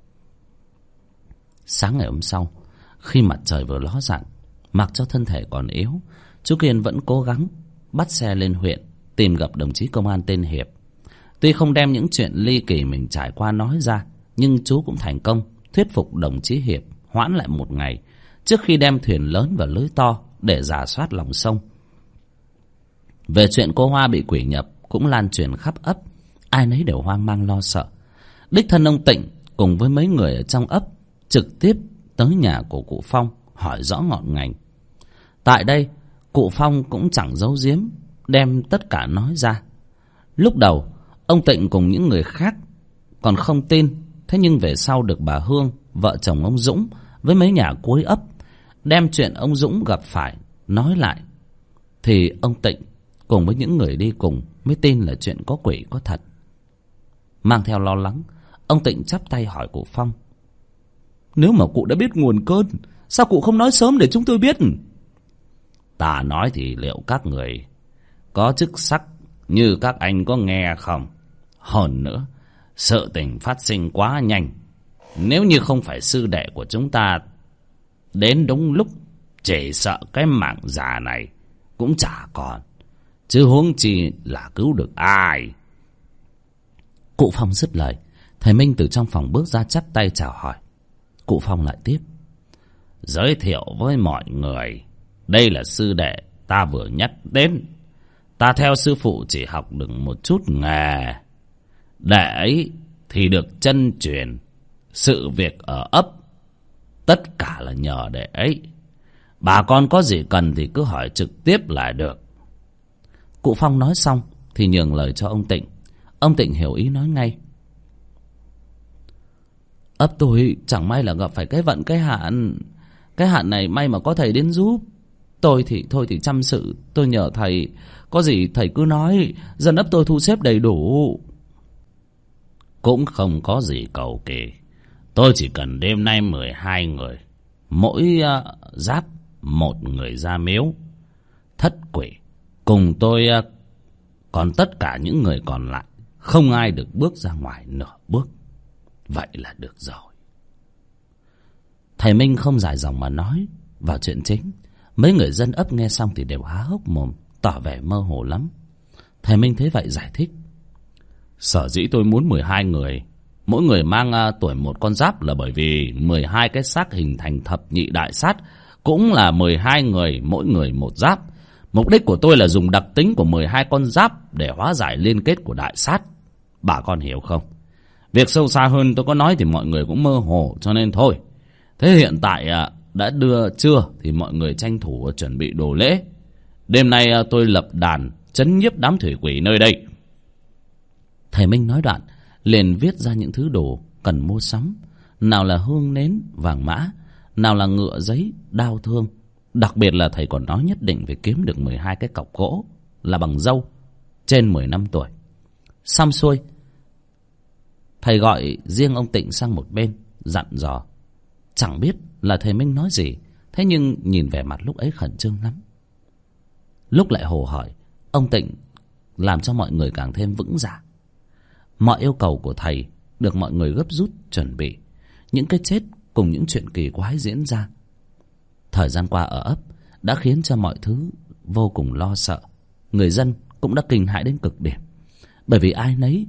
Sáng ngày hôm sau, khi mặt trời vừa ló dạng, mặc cho thân thể còn yếu, chú Kiên vẫn cố gắng bắt xe lên huyện tìm gặp đồng chí công an tên Hiệp. Tuy không đem những chuyện ly kỳ mình trải qua nói ra, nhưng chú cũng thành công thuyết phục đồng chí Hiệp hoãn lại một ngày trước khi đem thuyền lớn và lưới to để rà soát lòng sông. Về chuyện cô Hoa bị quỷ nhập cũng lan truyền khắp ấp, ai nấy đều hoang mang lo sợ. Đích thân ông Tịnh cùng với mấy người ở trong ấp trực tiếp tới nhà của cụ Phong hỏi rõ ngọn ngành. Tại đây, cụ Phong cũng chẳng giấu giếm, đem tất cả nói ra. Lúc đầu, ông Tịnh cùng những người khác còn không tin, thế nhưng về sau được bà Hương, vợ chồng ông Dũng với mấy nhà cuối ấp đem chuyện ông Dũng gặp phải nói lại, thì ông Tịnh cùng với những người đi cùng mới tin là chuyện có quỷ có thật. Mang theo lo lắng, ông Tịnh chắp tay hỏi cụ Phong: "Nếu mà cụ đã biết nguồn cơn, sao cụ không nói sớm để chúng tôi biết?" "Ta nói thì liệu các người có chức sắc như các anh có nghe không? Hơn nữa, sự tình phát sinh quá nhanh. Nếu như không phải sư đệ của chúng ta đến đúng lúc, chỉ sợ cái mạng già này cũng chả còn, chứ huống chi là cứu được ai." Cụ Phong dứt lời, thầy Minh từ trong phòng bước ra chắp tay chào hỏi. Cụ Phong lại tiếp: "Giới thiệu với mọi người, đây là sư đệ ta vừa nhắc đến. Ta theo sư phụ chỉ học được một chút nghề, đệ ấy thì được chân truyền. Sự việc ở ấp tất cả là nhờ đệ ấy. Bà con có gì cần thì cứ hỏi trực tiếp là được." Cụ Phong nói xong thì nhường lời cho ông Tịnh. Ông Tịnh hiểu ý nói ngay: "Ấp tôi chẳng may là gặp phải cái vận cái hạn. Cái hạn này may mà có thầy đến giúp. Tôi thì thôi thì chăm sự, tôi nhờ thầy. Có gì thầy cứ nói, dân ấp tôi thu xếp đầy đủ." "Cũng không có gì cầu kỳ. Tôi chỉ cần đêm nay mười hai người, mỗi uh, giáp một người ra miếu thất quỷ cùng tôi, uh, còn tất cả những người còn lại không ai được bước ra ngoài nửa bước. Vậy là được rồi." Thầy Minh không dài dòng mà nói vào chuyện chính. Mấy người dân ấp nghe xong thì đều há hốc mồm, tỏ vẻ mơ hồ lắm. Thầy Minh thế vậy giải thích: "Sở dĩ tôi muốn mười hai người, mỗi người mang uh, tuổi một con giáp là bởi vì mười hai cái xác hình thành thập nhị đại sát cũng là mười hai người, mỗi người một giáp. Mục đích của tôi là dùng đặc tính của mười hai con giáp để hóa giải liên kết của đại sát. Bà con hiểu không? Việc sâu xa hơn tôi có nói thì mọi người cũng mơ hồ, cho nên thôi. Thế hiện tại uh, đã đưa trưa thì mọi người tranh thủ chuẩn bị đồ lễ. Đêm nay uh, tôi lập đàn trấn nhiếp đám thủy quỷ nơi đây." Thầy Minh nói đoạn liền viết ra những thứ đồ cần mua sắm, nào là hương nến vàng mã, nào là ngựa giấy đao thương. Đặc biệt là thầy còn nói nhất định phải kiếm được mười hai cái cọc gỗ là bằng dâu trên mười năm tuổi. Xong xuôi, thầy gọi riêng ông Tịnh sang một bên dặn dò. Chẳng biết là thầy Minh nói gì, thế nhưng nhìn vẻ mặt lúc ấy khẩn trương lắm. Lúc lại hồ hởi, ông Tịnh làm cho mọi người càng thêm vững dạ. Mọi yêu cầu của thầy được mọi người gấp rút chuẩn bị. Những cái chết cùng những chuyện kỳ quái diễn ra thời gian qua ở ấp đã khiến cho mọi thứ vô cùng lo sợ. Người dân cũng đã kinh hãi đến cực điểm, bởi vì ai nấy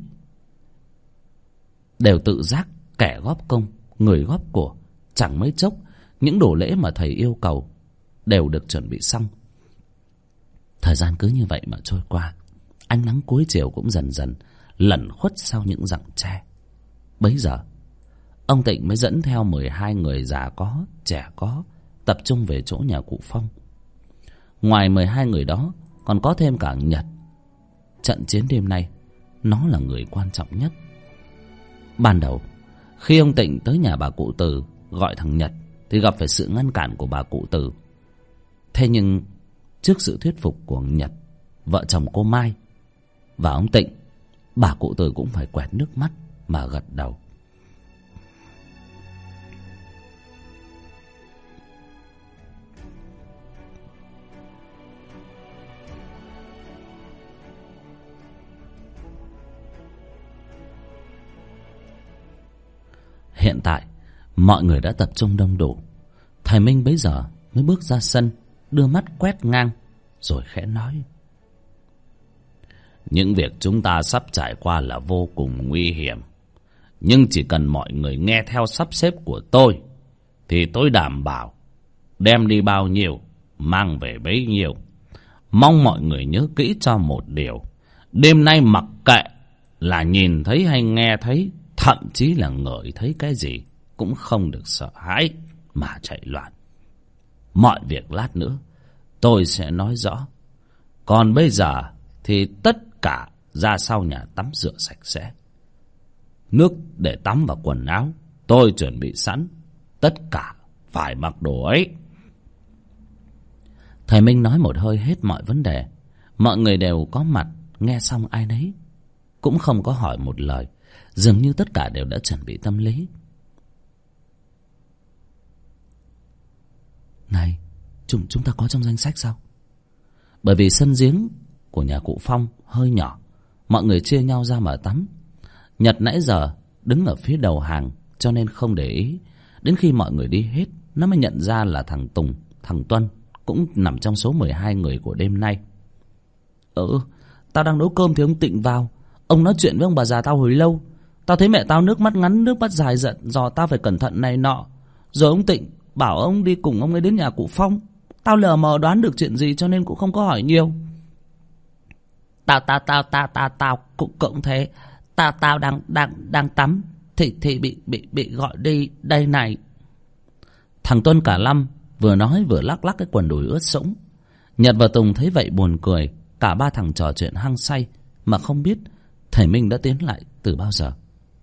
đều tự giác kẻ góp công, người góp của. Chẳng mấy chốc, những đồ lễ mà thầy yêu cầu đều được chuẩn bị xong. Thời gian cứ như vậy mà trôi qua. Ánh nắng cuối chiều cũng dần dần lẩn khuất sau những rặng tre. Bấy giờ, ông Tịnh mới dẫn theo mười hai người già có, trẻ có, tập trung về chỗ nhà cụ Phong. Ngoài mười hai người đó, còn có thêm cả Nhật. Trận chiến đêm nay, nó là người quan trọng nhất. Ban đầu, khi ông Tịnh tới nhà bà cụ Từ gọi thằng Nhật, thì gặp phải sự ngăn cản của bà cụ Từ. Thế nhưng, trước sự thuyết phục của Nhật, vợ chồng cô Mai và ông Tịnh, bà cụ Từ cũng phải quẹt nước mắt mà gật đầu. Hiện tại mọi người đã tập trung đông đủ. Thầy Minh bấy giờ mới bước ra sân, đưa mắt quét ngang rồi khẽ nói: những việc chúng ta sắp trải qua là vô cùng nguy hiểm, nhưng chỉ cần mọi người nghe theo sắp xếp của tôi thì tôi đảm bảo đem đi bao nhiêu mang về bấy nhiêu. Mong mọi người nhớ kỹ cho một điều: đêm nay mặc kệ là nhìn thấy hay nghe thấy, thậm chí là ngửi thấy cái gì, cũng không được sợ hãi mà chạy loạn. Mọi việc lát nữa tôi sẽ nói rõ. Còn bây giờ thì tất cả ra sau nhà tắm rửa sạch sẽ. Nước để tắm và quần áo tôi chuẩn bị sẵn, tất cả phải mặc đồ ấy. Thầy Minh nói một hơi hết mọi vấn đề. Mọi người đều có mặt, nghe xong ai nấy cũng không có hỏi một lời, dường như tất cả đều đã chuẩn bị tâm lý. Này, chúng, chúng ta có trong danh sách sao? Bởi vì sân giếng của nhà cụ Phong hơi nhỏ, mọi người chia nhau ra mở tắm. Nhật nãy giờ đứng ở phía đầu hàng cho nên không để ý. Đến khi mọi người đi hết, nó mới nhận ra là thằng Tùng, thằng Tuân cũng nằm trong số mười hai người của đêm nay. Ừ, tao đang nấu cơm thì ông Tịnh vào. Ông nói chuyện với ông bà già tao hồi lâu. Tao thấy mẹ tao nước mắt ngắn nước mắt dài giận dò tao phải cẩn thận này nọ. Rồi ông Tịnh bảo ông đi cùng ông ấy đến nhà cụ Phong. Tao lờ mờ đoán được chuyện gì cho nên cũng không có hỏi nhiều. Tao tao tao tao tao tao cũng cũng thế. Tao tao đang đang đang tắm thì thì bị bị bị gọi đi đây này. Thằng Tuân cả lâm vừa nói vừa lắc lắc cái quần đùi ướt sũng. Nhật và Tùng thấy vậy buồn cười. Cả ba thằng trò chuyện hăng say mà không biết thầy Minh đã tiến lại từ bao giờ.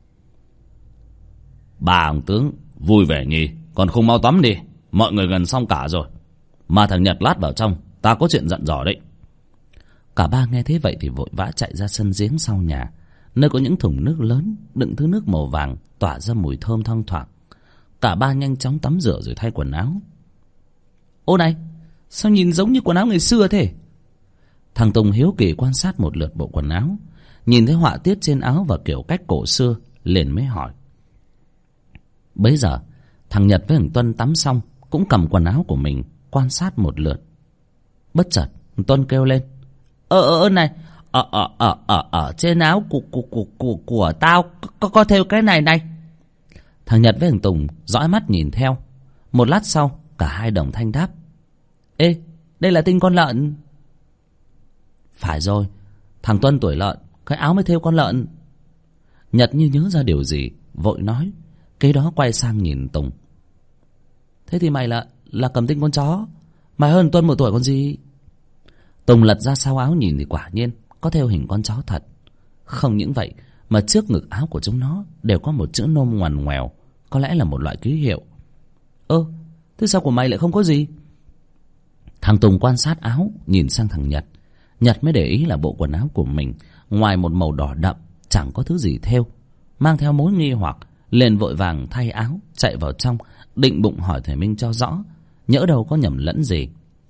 Bà ông tướng vui vẻ nhỉ, còn không mau tắm đi, mọi người gần xong cả rồi. Mà thằng Nhật lát vào trong, ta có chuyện dặn dò đấy. Cả ba nghe thế vậy thì vội vã chạy ra sân giếng sau nhà, nơi có những thùng nước lớn đựng thứ nước màu vàng tỏa ra mùi thơm thoang thoảng. Cả ba nhanh chóng tắm rửa rồi thay quần áo. Ô này, sao nhìn giống như quần áo ngày xưa thế? Thằng Tùng hiếu kỳ quan sát một lượt bộ quần áo, nhìn thấy họa tiết trên áo và kiểu cách cổ xưa, liền mới hỏi. Bấy giờ thằng Nhật với thằng Tuân tắm xong cũng cầm quần áo của mình quan sát một lượt. Bất chợt Tuân kêu lên: Ơ ơ này, ở ở ở ở ở trên áo của của của của của tao có có thêu cái này này. Thằng Nhật với thằng Tùng dõi mắt nhìn theo. Một lát sau cả hai đồng thanh đáp: Ê, đây là tinh con lợn. Phải rồi, thằng Tuân tuổi lợn, cái áo mới thêu con lợn. Nhật như nhớ ra điều gì vội nói, kế đó quay sang nhìn Tùng. Thế thì mày là là cầm tinh con chó, mày hơn Tuân một tuổi còn gì. Tùng lật ra sau áo nhìn thì quả nhiên có thêu hình con chó thật. Không những vậy mà trước ngực áo của chúng nó đều có một chữ nôm ngoằn ngoèo, có lẽ là một loại ký hiệu. Ơ, thế sao của mày lại không có gì? Thằng Tùng quan sát áo nhìn sang thằng Nhật. Nhật mới để ý là bộ quần áo của mình ngoài một màu đỏ đậm chẳng có thứ gì thêu. Mang theo mối nghi hoặc, liền vội vàng thay áo chạy vào trong, định bụng hỏi thầy Minh cho rõ, nhỡ đâu có nhầm lẫn gì.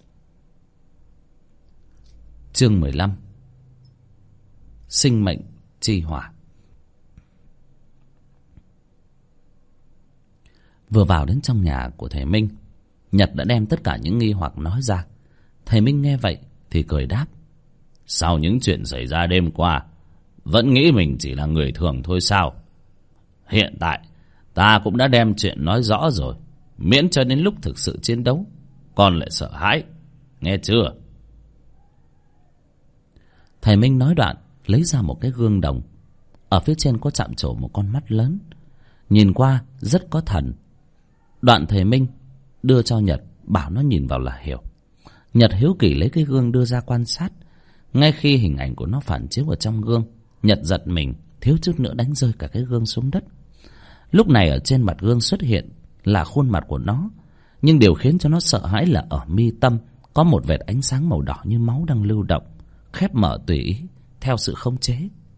Chương mười lăm. Sinh mệnh chi hỏa. Vừa vào đến trong nhà của thầy Minh, Nhật đã đem tất cả những nghi hoặc nói ra. Thầy Minh nghe vậy thì cười đáp: Sau những chuyện xảy ra đêm qua, vẫn nghĩ mình chỉ là người thường thôi sao? Hiện tại ta cũng đã đem chuyện nói rõ rồi, miễn cho đến lúc thực sự chiến đấu con lại sợ hãi, nghe chưa? Thầy Minh nói đoạn lấy ra một cái gương đồng. Ở phía trên có chạm trổ một con mắt lớn, nhìn qua rất có thần. Đoạn thầy Minh đưa cho Nhật, bảo nó nhìn vào là hiểu. Nhật hiếu kỳ lấy cái gương đưa ra quan sát. Ngay khi hình ảnh của nó phản chiếu ở trong gương, Nhật giật mình, thiếu chút nữa đánh rơi cả cái gương xuống đất. Lúc này ở trên mặt gương xuất hiện là khuôn mặt của nó, nhưng điều khiến cho nó sợ hãi là ở mi tâm có một vệt ánh sáng màu đỏ như máu đang lưu động, khép mở tùy ý theo sự khống chế.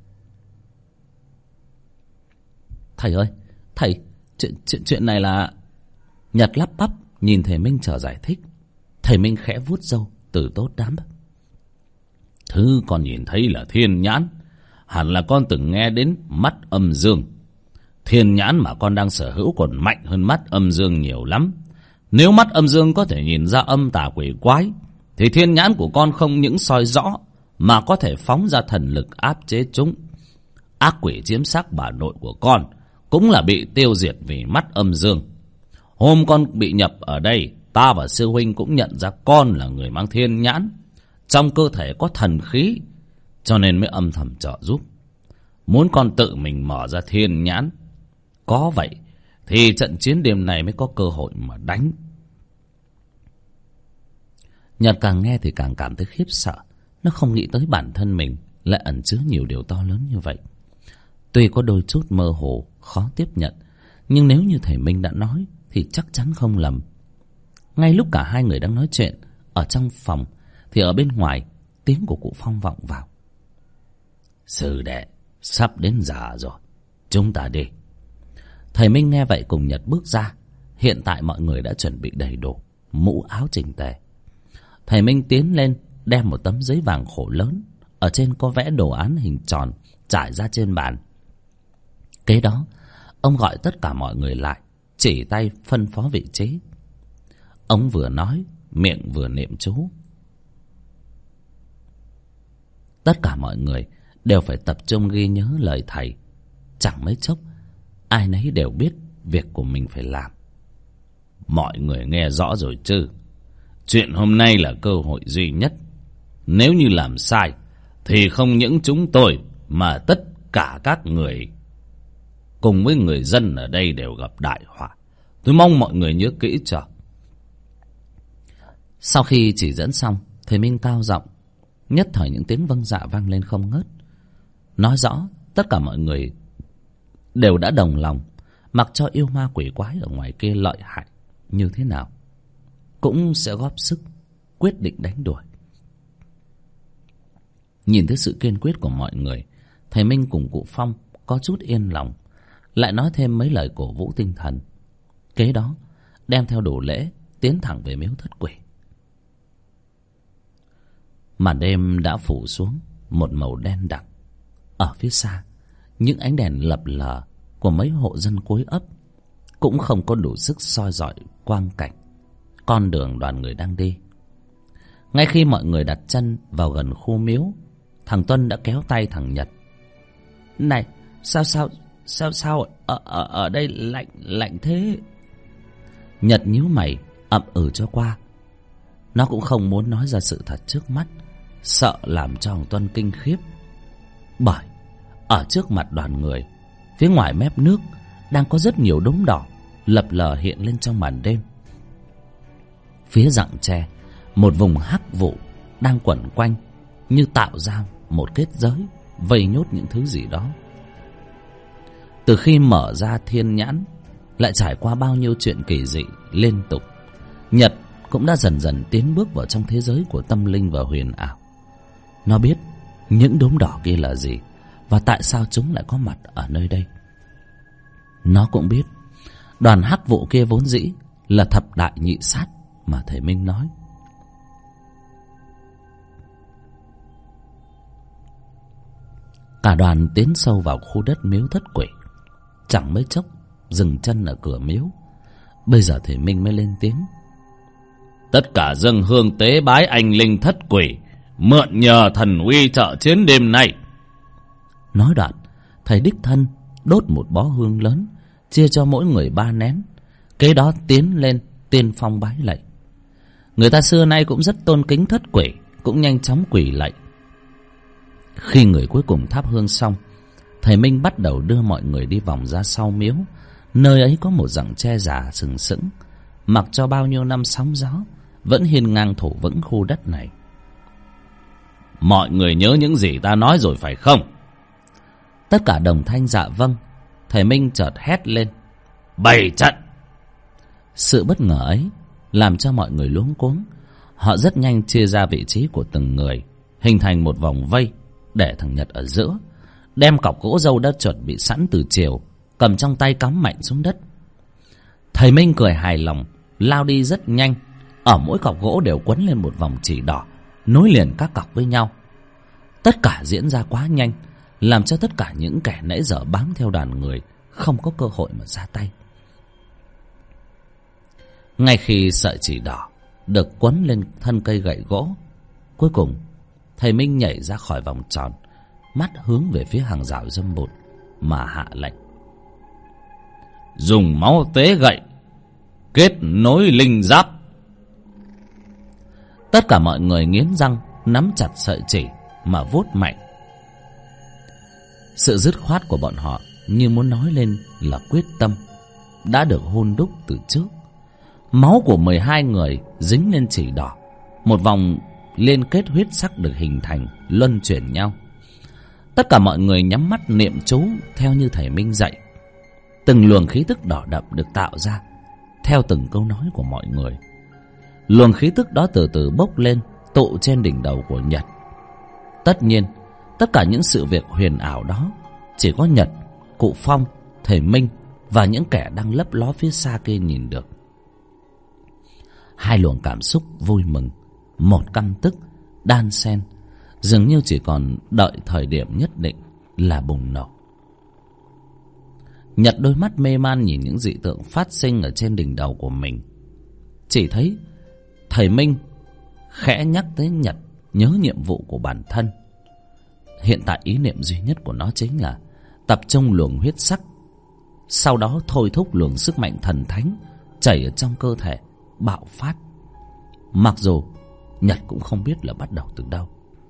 Thầy ơi, thầy, chuyện chuyện chuyện này là... Nhật lắp bắp nhìn thầy Minh chờ giải thích. Thầy Minh khẽ vuốt râu từ tốt đám: Thứ con nhìn thấy là thiên nhãn, hẳn là con từng nghe đến mắt âm dương. Thiên nhãn mà con đang sở hữu còn mạnh hơn mắt âm dương nhiều lắm. Nếu mắt âm dương có thể nhìn ra âm tà quỷ quái, thì thiên nhãn của con không những soi rõ mà có thể phóng ra thần lực áp chế chúng. Ác quỷ chiếm xác bà nội của con cũng là bị tiêu diệt vì mắt âm dương. Hôm con bị nhập ở đây, ta và sư huynh cũng nhận ra con là người mang thiên nhãn, trong cơ thể có thần khí, cho nên mới âm thầm trợ giúp. Muốn con tự mình mở ra thiên nhãn, có vậy thì trận chiến đêm này mới có cơ hội mà đánh. Nhật càng nghe thì càng cảm thấy khiếp sợ. Nó không nghĩ tới bản thân mình lại ẩn chứa nhiều điều to lớn như vậy. Tuy có đôi chút mơ hồ, khó tiếp nhận, nhưng nếu như thầy Minh đã nói thì chắc chắn không lầm. Ngay lúc cả hai người đang nói chuyện ở trong phòng, thì ở bên ngoài tiếng của cụ Phong vọng vào. Sư đệ, sắp đến giờ rồi, chúng ta đi. Thầy Minh nghe vậy cùng Nhật bước ra. Hiện tại mọi người đã chuẩn bị đầy đủ, mũ áo chỉnh tề. Thầy Minh tiến lên, đem một tấm giấy vàng khổ lớn, ở trên có vẽ đồ án hình tròn trải ra trên bàn. Kế đó, ông gọi tất cả mọi người lại, chỉ tay phân phó vị trí. Ông vừa nói, miệng vừa niệm chú. Tất cả mọi người đều phải tập trung ghi nhớ lời thầy. Chẳng mấy chốc, ai nấy đều biết việc của mình phải làm. Mọi người nghe rõ rồi chứ? Chuyện hôm nay là cơ hội duy nhất. Nếu như làm sai, thì không những chúng tôi mà tất cả các người cùng với người dân ở đây đều gặp đại họa. Tôi mong mọi người nhớ kỹ cho. Sau khi chỉ dẫn xong, thầy Minh cao giọng, nhất thời những tiếng vâng dạ vang lên không ngớt. Nói rõ tất cả mọi người đều đã đồng lòng, mặc cho yêu ma quỷ quái ở ngoài kia lợi hại như thế nào, cũng sẽ góp sức quyết định đánh đuổi. Nhìn thấy sự kiên quyết của mọi người, thầy Minh cùng cụ Phong có chút yên lòng, lại nói thêm mấy lời cổ vũ tinh thần. Kế đó đem theo đồ lễ tiến thẳng về miếu thất quỷ. Màn đêm đã phủ xuống một màu đen đặc. Ở phía xa, những ánh đèn lập lờ của mấy hộ dân cuối ấp cũng không có đủ sức soi rọi quang cảnh con đường đoàn người đang đi. Ngay khi mọi người đặt chân vào gần khu miếu, thằng Tuân đã kéo tay thằng Nhật. Này, sao sao sao sao ở ở ở đây lạnh lạnh thế? Nhật nhíu mày ậm ừ cho qua. Nó cũng không muốn nói ra sự thật trước mắt, sợ làm cho thằng Tuân kinh khiếp. Bởi ở trước mặt đoàn người, phía ngoài mép nước đang có rất nhiều đốm đỏ lập lờ hiện lên trong màn đêm. Phía rặng tre, một vùng hắc vụ đang quẩn quanh, như tạo ra một kết giới vây nhốt những thứ gì đó. Từ khi mở ra thiên nhãn, lại trải qua bao nhiêu chuyện kỳ dị liên tục, Nhật cũng đã dần dần tiến bước vào trong thế giới của tâm linh và huyền ảo. Nó biết những đốm đỏ kia là gì và tại sao chúng lại có mặt ở nơi đây. Nó cũng biết đoàn hắc vụ kia vốn dĩ là thập đại nhị sát mà thầy Minh nói. Cả đoàn tiến sâu vào khu đất miếu thất quỷ. Chẳng mấy chốc dừng chân ở cửa miếu. Bây giờ thầy Minh mới lên tiếng. Tất cả dâng hương tế bái anh linh thất quỷ, mượn nhờ thần uy trợ chiến đêm nay. Nói đoạn, thầy đích thân đốt một bó hương lớn, chia cho mỗi người ba nén. Kế đó tiến lên tiên phong bái lạy. Người ta xưa nay cũng rất tôn kính thất quỷ, cũng nhanh chóng quỳ lạy. Khi người cuối cùng thắp hương xong, thầy Minh bắt đầu đưa mọi người đi vòng ra sau miếu. Nơi ấy có một rặng tre già sừng sững, mặc cho bao nhiêu năm sóng gió vẫn hiên ngang thủ vững khu đất này. Mọi người nhớ những gì ta nói rồi phải không? Tất cả đồng thanh dạ vâng. Thầy Minh chợt hét lên. Bày trận! Sự bất ngờ ấy làm cho mọi người luống cuống. Họ rất nhanh chia ra vị trí của từng người, hình thành một vòng vây, để thằng Nhật ở giữa, đem cọc gỗ dâu đã chuẩn bị sẵn từ chiều, cầm trong tay cắm mạnh xuống đất. Thầy Minh cười hài lòng, lao đi rất nhanh. Ở mỗi cọc gỗ đều quấn lên một vòng chỉ đỏ, nối liền các cọc với nhau. Tất cả diễn ra quá nhanh, làm cho tất cả những kẻ nãy giờ bám theo đoàn người không có cơ hội mà ra tay. Ngay khi sợi chỉ đỏ được quấn lên thân cây gậy gỗ, cuối cùng thầy Minh nhảy ra khỏi vòng tròn, mắt hướng về phía hàng rào dâm bụt mà hạ lệnh: dùng máu tế gậy kết nối linh giáp. Tất cả mọi người nghiến răng nắm chặt sợi chỉ mà vuốt mạnh. Sự dứt khoát của bọn họ như muốn nói lên là quyết tâm đã được hun đúc từ trước. Máu của mười hai người dính lên chỉ đỏ, một vòng liên kết huyết sắc được hình thành, luân chuyển nhau. Tất cả mọi người nhắm mắt niệm chú theo như thầy Minh dạy. Từng luồng khí tức đỏ đậm được tạo ra theo từng câu nói của mọi người. Luồng khí tức đó từ từ bốc lên, tụ trên đỉnh đầu của Nhật. Tất nhiên, tất cả những sự việc huyền ảo đó chỉ có Nhật, cụ Phong, thầy Minh và những kẻ đang lấp ló phía xa kia nhìn được. Hai luồng cảm xúc vui mừng, một căm tức, đan xen, dường như chỉ còn đợi thời điểm nhất định là bùng nổ. Nhật đôi mắt mê man nhìn những dị tượng phát sinh ở trên đỉnh đầu của mình. Chỉ thấy thầy Minh khẽ nhắc tới Nhật nhớ nhiệm vụ của bản thân. Hiện tại ý niệm duy nhất của nó chính là tập trung luồng huyết sắc, sau đó thôi thúc luồng sức mạnh thần thánh chảy ở trong cơ thể bạo phát. Mặc dù Nhật cũng không biết là bắt đầu từ đâu.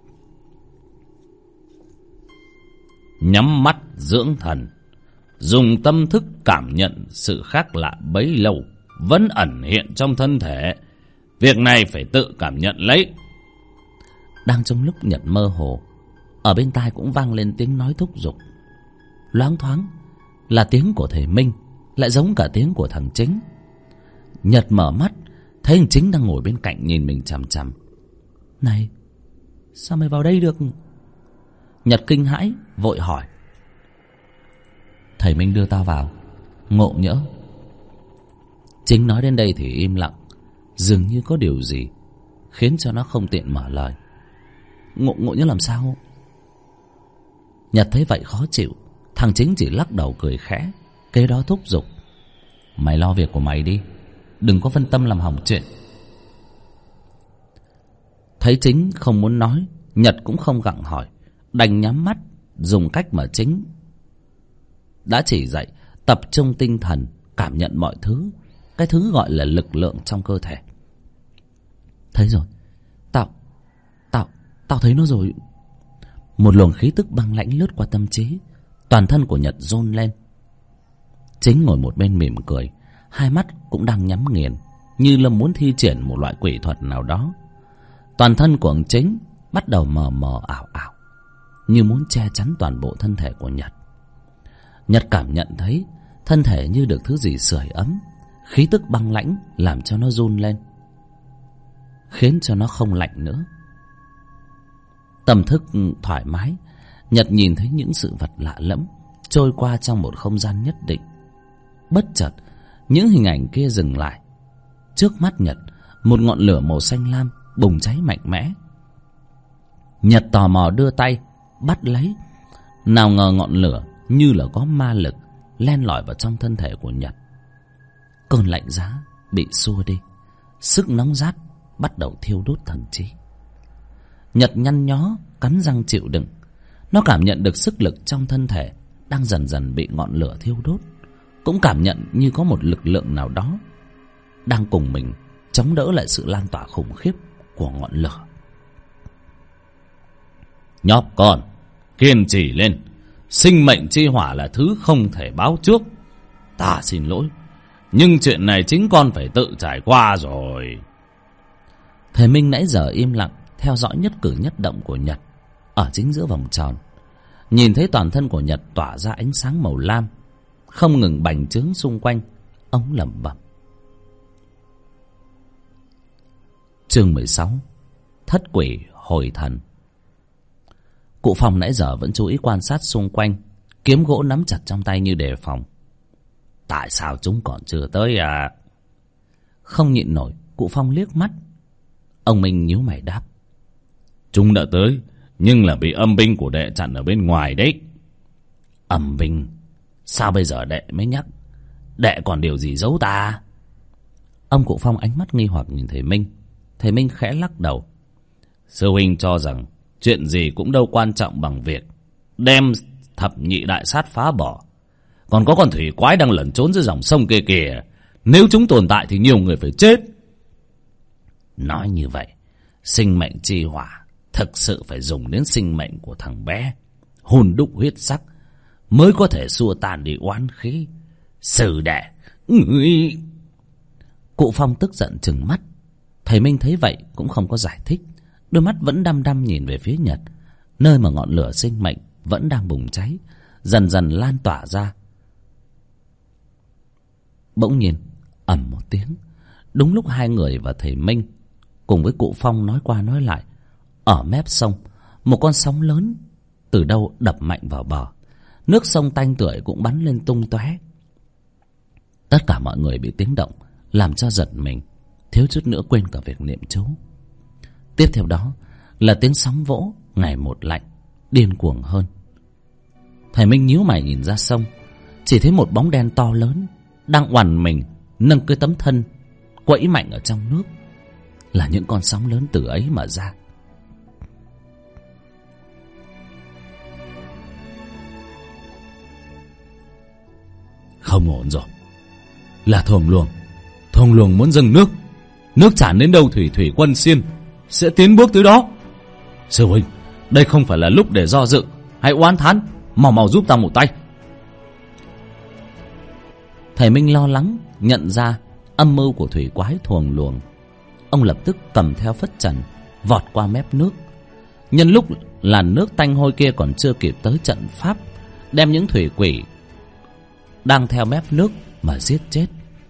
Nhắm mắt dưỡng thần, dùng tâm thức cảm nhận sự khác lạ bấy lâu vẫn ẩn hiện trong thân thể. Việc này phải tự cảm nhận lấy. Đang trong lúc Nhật mơ hồ, ở bên tai cũng vang lên tiếng nói thúc giục. Loáng thoáng là tiếng của thầy Minh, lại giống cả tiếng của thằng Chính. Nhật mở mắt, thấy thằng Chính đang ngồi bên cạnh nhìn mình chằm chằm. Này, sao mày vào đây được? Nhật kinh hãi vội hỏi. Thầy Minh đưa tao vào, ngộ nhỡ. Chính nói đến đây thì im lặng, dường như có điều gì khiến cho nó không tiện mở lời. Ngộ ngộ nhỡ làm sao? Nhật thấy vậy khó chịu, thằng Chính chỉ lắc đầu cười khẽ, kế đó thúc giục. Mày lo việc của mày đi, đừng có phân tâm làm hỏng chuyện. Thấy Chính không muốn nói, Nhật cũng không gặng hỏi, đành nhắm mắt, dùng cách mà Chính đã chỉ dạy, tập trung tinh thần, cảm nhận mọi thứ, cái thứ gọi là lực lượng trong cơ thể. Thấy rồi, tao, tao, tao thấy nó rồi. Một luồng khí tức băng lãnh lướt qua tâm trí, toàn thân của Nhật rôn lên. Chính ngồi một bên mỉm cười, hai mắt cũng đang nhắm nghiền, như là muốn thi triển một loại quỷ thuật nào đó. Toàn thân của ông Chính bắt đầu mờ mờ ảo ảo, như muốn che chắn toàn bộ thân thể của Nhật. Nhật cảm nhận thấy thân thể như được thứ gì sưởi ấm, khí tức băng lãnh làm cho nó run lên, khiến cho nó không lạnh nữa. Tâm thức thoải mái, Nhật nhìn thấy những sự vật lạ lẫm trôi qua trong một không gian nhất định. Bất chợt, những hình ảnh kia dừng lại. Trước mắt Nhật, một ngọn lửa màu xanh lam bùng cháy mạnh mẽ. Nhật tò mò đưa tay bắt lấy, nào ngờ ngọn lửa như là có ma lực len lỏi vào trong thân thể của Nhật. Cơn lạnh giá bị xua đi, sức nóng rát bắt đầu thiêu đốt thần trí. Nhật nhăn nhó cắn răng chịu đựng. Nó cảm nhận được sức lực trong thân thể đang dần dần bị ngọn lửa thiêu đốt, cũng cảm nhận như có một lực lượng nào đó đang cùng mình chống đỡ lại sự lan tỏa khủng khiếp của ngọn lửa. Nhóc con, kiên trì lên. Sinh mệnh chi hỏa là thứ không thể báo trước. Ta xin lỗi, nhưng chuyện này chính con phải tự trải qua rồi. Thầy Minh nãy giờ im lặng theo dõi nhất cử nhất động của Nhật ở chính giữa vòng tròn. Nhìn thấy toàn thân của Nhật tỏa ra ánh sáng màu lam, không ngừng bành trướng xung quanh, ông lẩm bẩm. Chương mười sáu. Thất quỷ hồi thần. Cụ Phong nãy giờ vẫn chú ý quan sát xung quanh, kiếm gỗ nắm chặt trong tay như đề phòng. Tại sao chúng còn chưa tới à? Không nhịn nổi, cụ Phong liếc mắt. Ông Minh nhíu mày đáp. Chúng đã tới, nhưng là bị âm binh của đệ chặn ở bên ngoài đấy. Âm binh? Sao bây giờ đệ mới nhắc? Đệ còn điều gì giấu ta? Ông Cụ Phong ánh mắt nghi hoặc nhìn thầy Minh. Thầy Minh khẽ lắc đầu. Sư huynh cho rằng chuyện gì cũng đâu quan trọng bằng việc đem thập nhị đại sát phá bỏ. Còn có con thủy quái đang lẩn trốn dưới dòng sông kia kìa. Nếu chúng tồn tại thì nhiều người phải chết. Nói như vậy, sinh mệnh chi hỏa thực sự phải dùng đến sinh mệnh của thằng bé, hồn đúc huyết sắc, mới có thể xua tan đi oán khí. Sư đệ, ngươi... Cụ Phong tức giận trừng mắt. Thầy Minh thấy vậy cũng không có giải thích, đôi mắt vẫn đăm đăm nhìn về phía Nhật, nơi mà ngọn lửa sinh mệnh vẫn đang bùng cháy, dần dần lan tỏa ra. Bỗng nhiên ầm một tiếng, đúng lúc hai người và thầy Minh cùng với Cụ Phong nói qua nói lại, ở mép sông một con sóng lớn từ đâu đập mạnh vào bờ, nước sông tanh tưởi cũng bắn lên tung tóe. Tất cả mọi người bị tiếng động làm cho giật mình, thiếu chút nữa quên cả việc niệm chú. Tiếp theo đó là tiếng sóng vỗ ngày một lạnh, điên cuồng hơn. Thầy Minh nhíu mày nhìn ra sông, chỉ thấy một bóng đen to lớn đang oằn mình nâng cái tấm thân quẫy mạnh ở trong nước. Là những con sóng lớn từ ấy mà ra. Không ổn rồi. Là thuồng luồng. Thuồng luồng muốn dâng nước. Nước tràn đến đâu thủy thủy quân xiên sẽ tiến bước tới đó. Sư huynh, đây không phải là lúc để do dự hay oán thán, mau mau giúp ta một tay. Thầy Minh lo lắng nhận ra âm mưu của thủy quái thuồng luồng. Ông lập tức cầm theo phất trần vọt qua mép nước. Nhân lúc làn nước tanh hôi kia còn chưa kịp tới trận pháp, đem những thủy quỷ đang theo mép nước mà giết chết.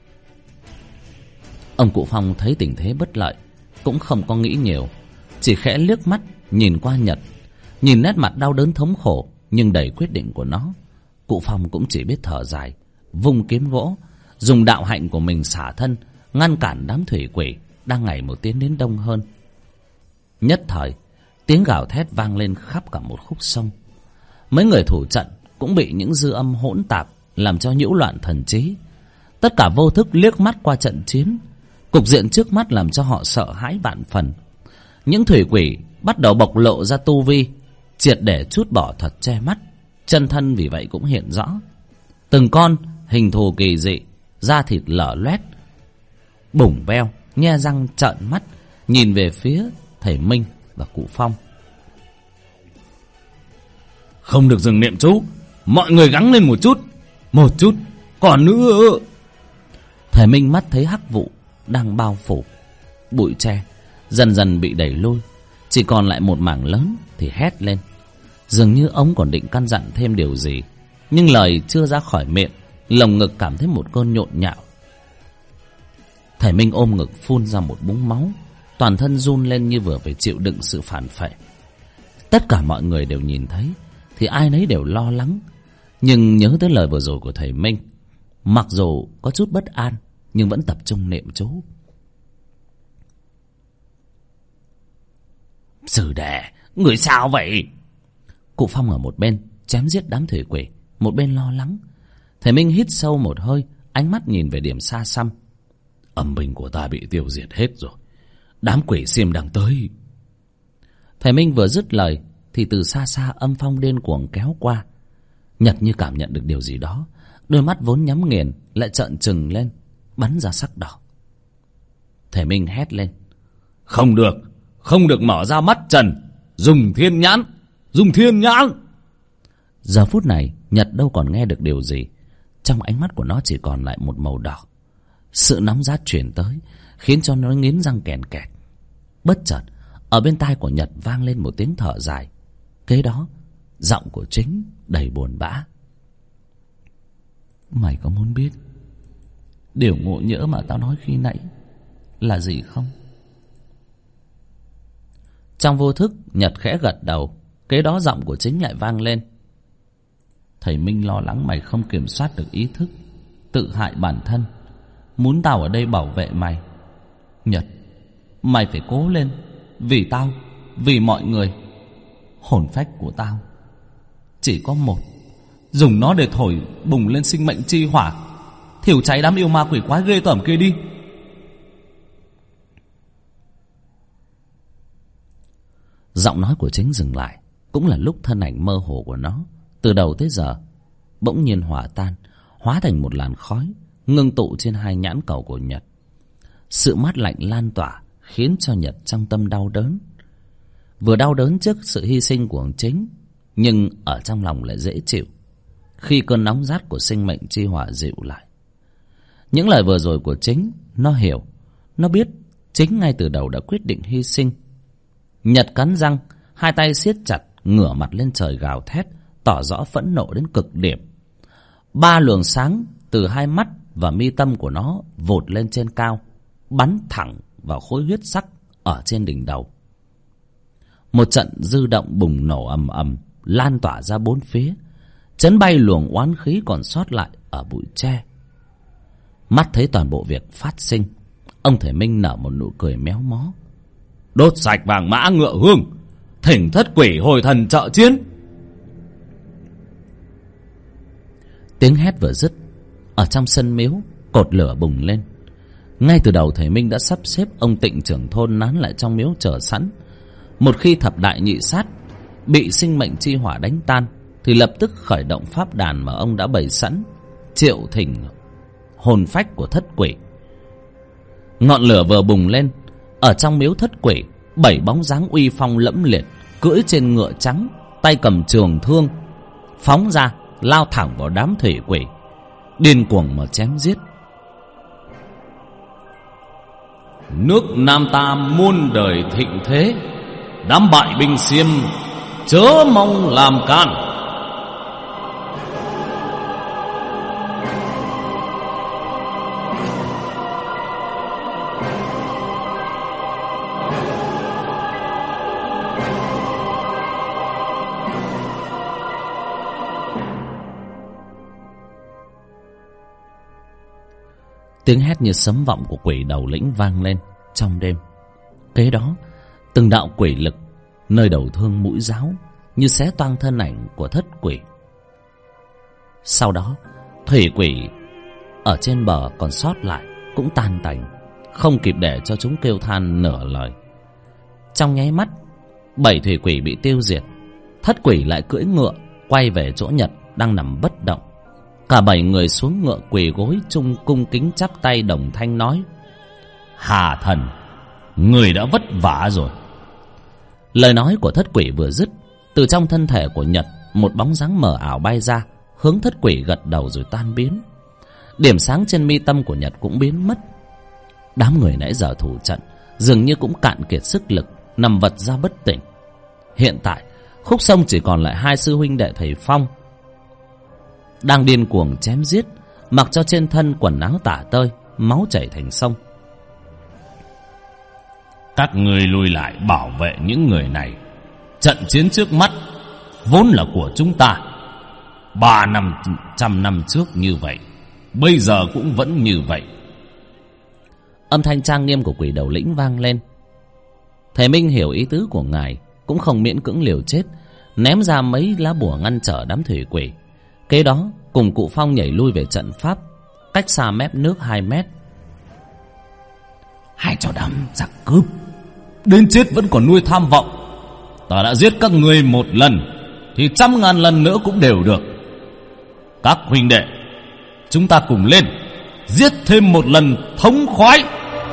Ông Cụ Phong thấy tình thế bất lợi cũng không có nghĩ nhiều, chỉ khẽ liếc mắt nhìn qua Nhật, nhìn nét mặt đau đớn thống khổ nhưng đầy quyết định của nó. Cụ Phong cũng chỉ biết thở dài, vung kiếm gỗ, dùng đạo hạnh của mình xả thân ngăn cản đám thủy quỷ đang ngày một tiến đến đông hơn. Nhất thời tiếng gào thét vang lên khắp cả một khúc sông. Mấy người thủ trận cũng bị những dư âm hỗn tạp làm cho nhiễu loạn thần trí. Tất cả vô thức liếc mắt qua trận chiến. Cục diện trước mắt làm cho họ sợ hãi vạn phần. Những thủy quỷ bắt đầu bộc lộ ra tu vi, triệt để trút bỏ thuật che mắt, chân thân vì vậy cũng hiện rõ. Từng con hình thù kỳ dị, da thịt lở loét, bủng veo, nhe răng trợn mắt nhìn về phía thầy Minh và Cụ Phong. Không được dừng niệm chú, mọi người gắng lên một chút, một chút, còn nữa. Thầy Minh mắt thấy hắc vụ đang bao phủ bụi tre, dần dần bị đẩy lui, chỉ còn lại một mảng lớn thì hét lên. Dường như ông còn định căn dặn thêm điều gì, nhưng lời chưa ra khỏi miệng, lồng ngực cảm thấy một cơn nhộn nhạo. Thầy Minh ôm ngực phun ra một búng máu, toàn thân run lên như vừa phải chịu đựng sự phản phệ. Tất cả mọi người đều nhìn thấy thì ai nấy đều lo lắng, nhưng nhớ tới lời vừa rồi của thầy Minh, mặc dù có chút bất an nhưng vẫn tập trung niệm chú. Sư đệ, người sao vậy? Cụ Phong ở một bên chém giết đám thủy quỷ, một bên lo lắng. Thầy Minh hít sâu một hơi, ánh mắt nhìn về điểm xa xăm. Âm binh của ta bị tiêu diệt hết rồi, đám quỷ xiêm đang tới. Thầy Minh vừa dứt lời thì từ xa xa âm phong điên cuồng kéo qua. Nhật như cảm nhận được điều gì đó, đôi mắt vốn nhắm nghiền lại trợn trừng lên, bắn ra sắc đỏ. Thầy Minh hét lên. Không được, không được mở ra mắt trần, dùng thiên nhãn, dùng thiên nhãn. Giờ phút này Nhật đâu còn nghe được điều gì, trong ánh mắt của nó chỉ còn lại một màu đỏ. Sự nóng rát truyền tới khiến cho nó nghiến răng kèn kẹt. Bất chợt ở bên tai của Nhật vang lên một tiếng thở dài, kế đó giọng của Chính đầy buồn bã. Mày có muốn biết điều ngộ nhỡ mà tao nói khi nãy là gì không? Trong vô thức Nhật khẽ gật đầu, kế đó giọng của Chính lại vang lên. Thầy Minh lo lắng mày không kiểm soát được ý thức, tự hại bản thân, muốn tao ở đây bảo vệ mày. Nhật, mày phải cố lên, vì tao, vì mọi người. Hồn phách của tao chỉ có một, dùng nó để thổi bùng lên sinh mệnh chi hỏa, thiêu cháy đám yêu ma quỷ quái ghê tởm kia đi. Giọng nói của Chính dừng lại, cũng là lúc thân ảnh mơ hồ của nó từ đầu tới giờ bỗng nhiên hòa tan, hóa thành một làn khói ngưng tụ trên hai nhãn cầu của Nhật. Sự mát lạnh lan tỏa khiến cho Nhật trong tâm đau đớn, vừa đau đớn trước sự hy sinh của Chính, nhưng ở trong lòng lại dễ chịu khi cơn nóng rát của sinh mệnh chi hỏa dịu lại. Những lời vừa rồi của Chính, nó hiểu, nó biết Chính ngay từ đầu đã quyết định hy sinh. Nhật cắn răng, hai tay siết chặt, ngửa mặt lên trời gào thét, tỏ rõ phẫn nộ đến cực điểm. Ba luồng sáng từ hai mắt và mi tâm của nó vụt lên trên cao, bắn thẳng vào khối huyết sắc ở trên đỉnh đầu. Một trận dư động bùng nổ ầm ầm lan tỏa ra bốn phía, chấn bay luồng oán khí còn sót lại ở bụi tre. Mắt thấy toàn bộ việc phát sinh, ông Thể Minh nở một nụ cười méo mó. Đốt sạch vàng mã ngựa hương, thỉnh thất quỷ hồi thần trợ chiến. Tiếng hét vừa dứt, ở trong sân miếu cột lửa bùng lên. Ngay từ đầu Thể Minh đã sắp xếp ông Tịnh trưởng thôn nán lại trong miếu chờ sẵn. Một khi thập đại nhị sát bị sinh mệnh chi hỏa đánh tan, thì lập tức khởi động pháp đàn mà ông đã bày sẵn, triệu thỉnh hồn phách của thất quỷ. Ngọn lửa vừa bùng lên, ở trong miếu thất quỷ, bảy bóng dáng uy phong lẫm liệt, cưỡi trên ngựa trắng, tay cầm trường thương, phóng ra lao thẳng vào đám thủy quỷ, điên cuồng mà chém giết. Nước Nam ta muôn đời thịnh thế, đám bại binh xiêm chớ mong làm can. Tiếng hét như sấm vọng của quỷ đầu lĩnh vang lên trong đêm. Kế đó, từng đạo quỷ lực nơi đầu thương mũi giáo như xé toang thân ảnh của thất quỷ. Sau đó, thủy quỷ ở trên bờ còn sót lại cũng tan tành, không kịp để cho chúng kêu than nửa lời. Trong nháy mắt, bảy thủy quỷ bị tiêu diệt. Thất quỷ lại cưỡi ngựa quay về chỗ Nhật đang nằm bất động. Cả bảy người xuống ngựa quỳ gối chung cung kính chắp tay đồng thanh nói: Hà thần, người đã vất vả rồi. Lời nói của thất quỷ vừa dứt, từ trong thân thể của Nhật một bóng dáng mờ ảo bay ra, hướng thất quỷ gật đầu rồi tan biến. Điểm sáng trên mi tâm của Nhật cũng biến mất. Đám người nãy giờ thủ trận dường như cũng cạn kiệt sức lực, nằm vật ra bất tỉnh. Hiện tại khúc sông chỉ còn lại hai sư huynh đệ thầy Phong đang điên cuồng chém giết, mặc cho trên thân quần áo tả tơi, máu chảy thành sông. Các ngươi lùi lại bảo vệ những người này. Trận chiến trước mắt vốn là của chúng ta. Ba năm trăm năm trước như vậy, bây giờ cũng vẫn như vậy. Âm thanh trang nghiêm của quỷ đầu lĩnh vang lên. Thầy Minh hiểu ý tứ của ngài, cũng không miễn cưỡng liều chết, ném ra mấy lá bùa ngăn trở đám thủy quỷ. Kế đó cùng cụ Phong nhảy lui về trận pháp, cách xa mép nước hai mét. Hai cho đám giặc cướp đến chết vẫn còn nuôi tham vọng. Ta đã giết các ngươi một lần thì trăm ngàn lần nữa cũng đều được. Các huynh đệ, chúng ta cùng lên giết thêm một lần thống khoái.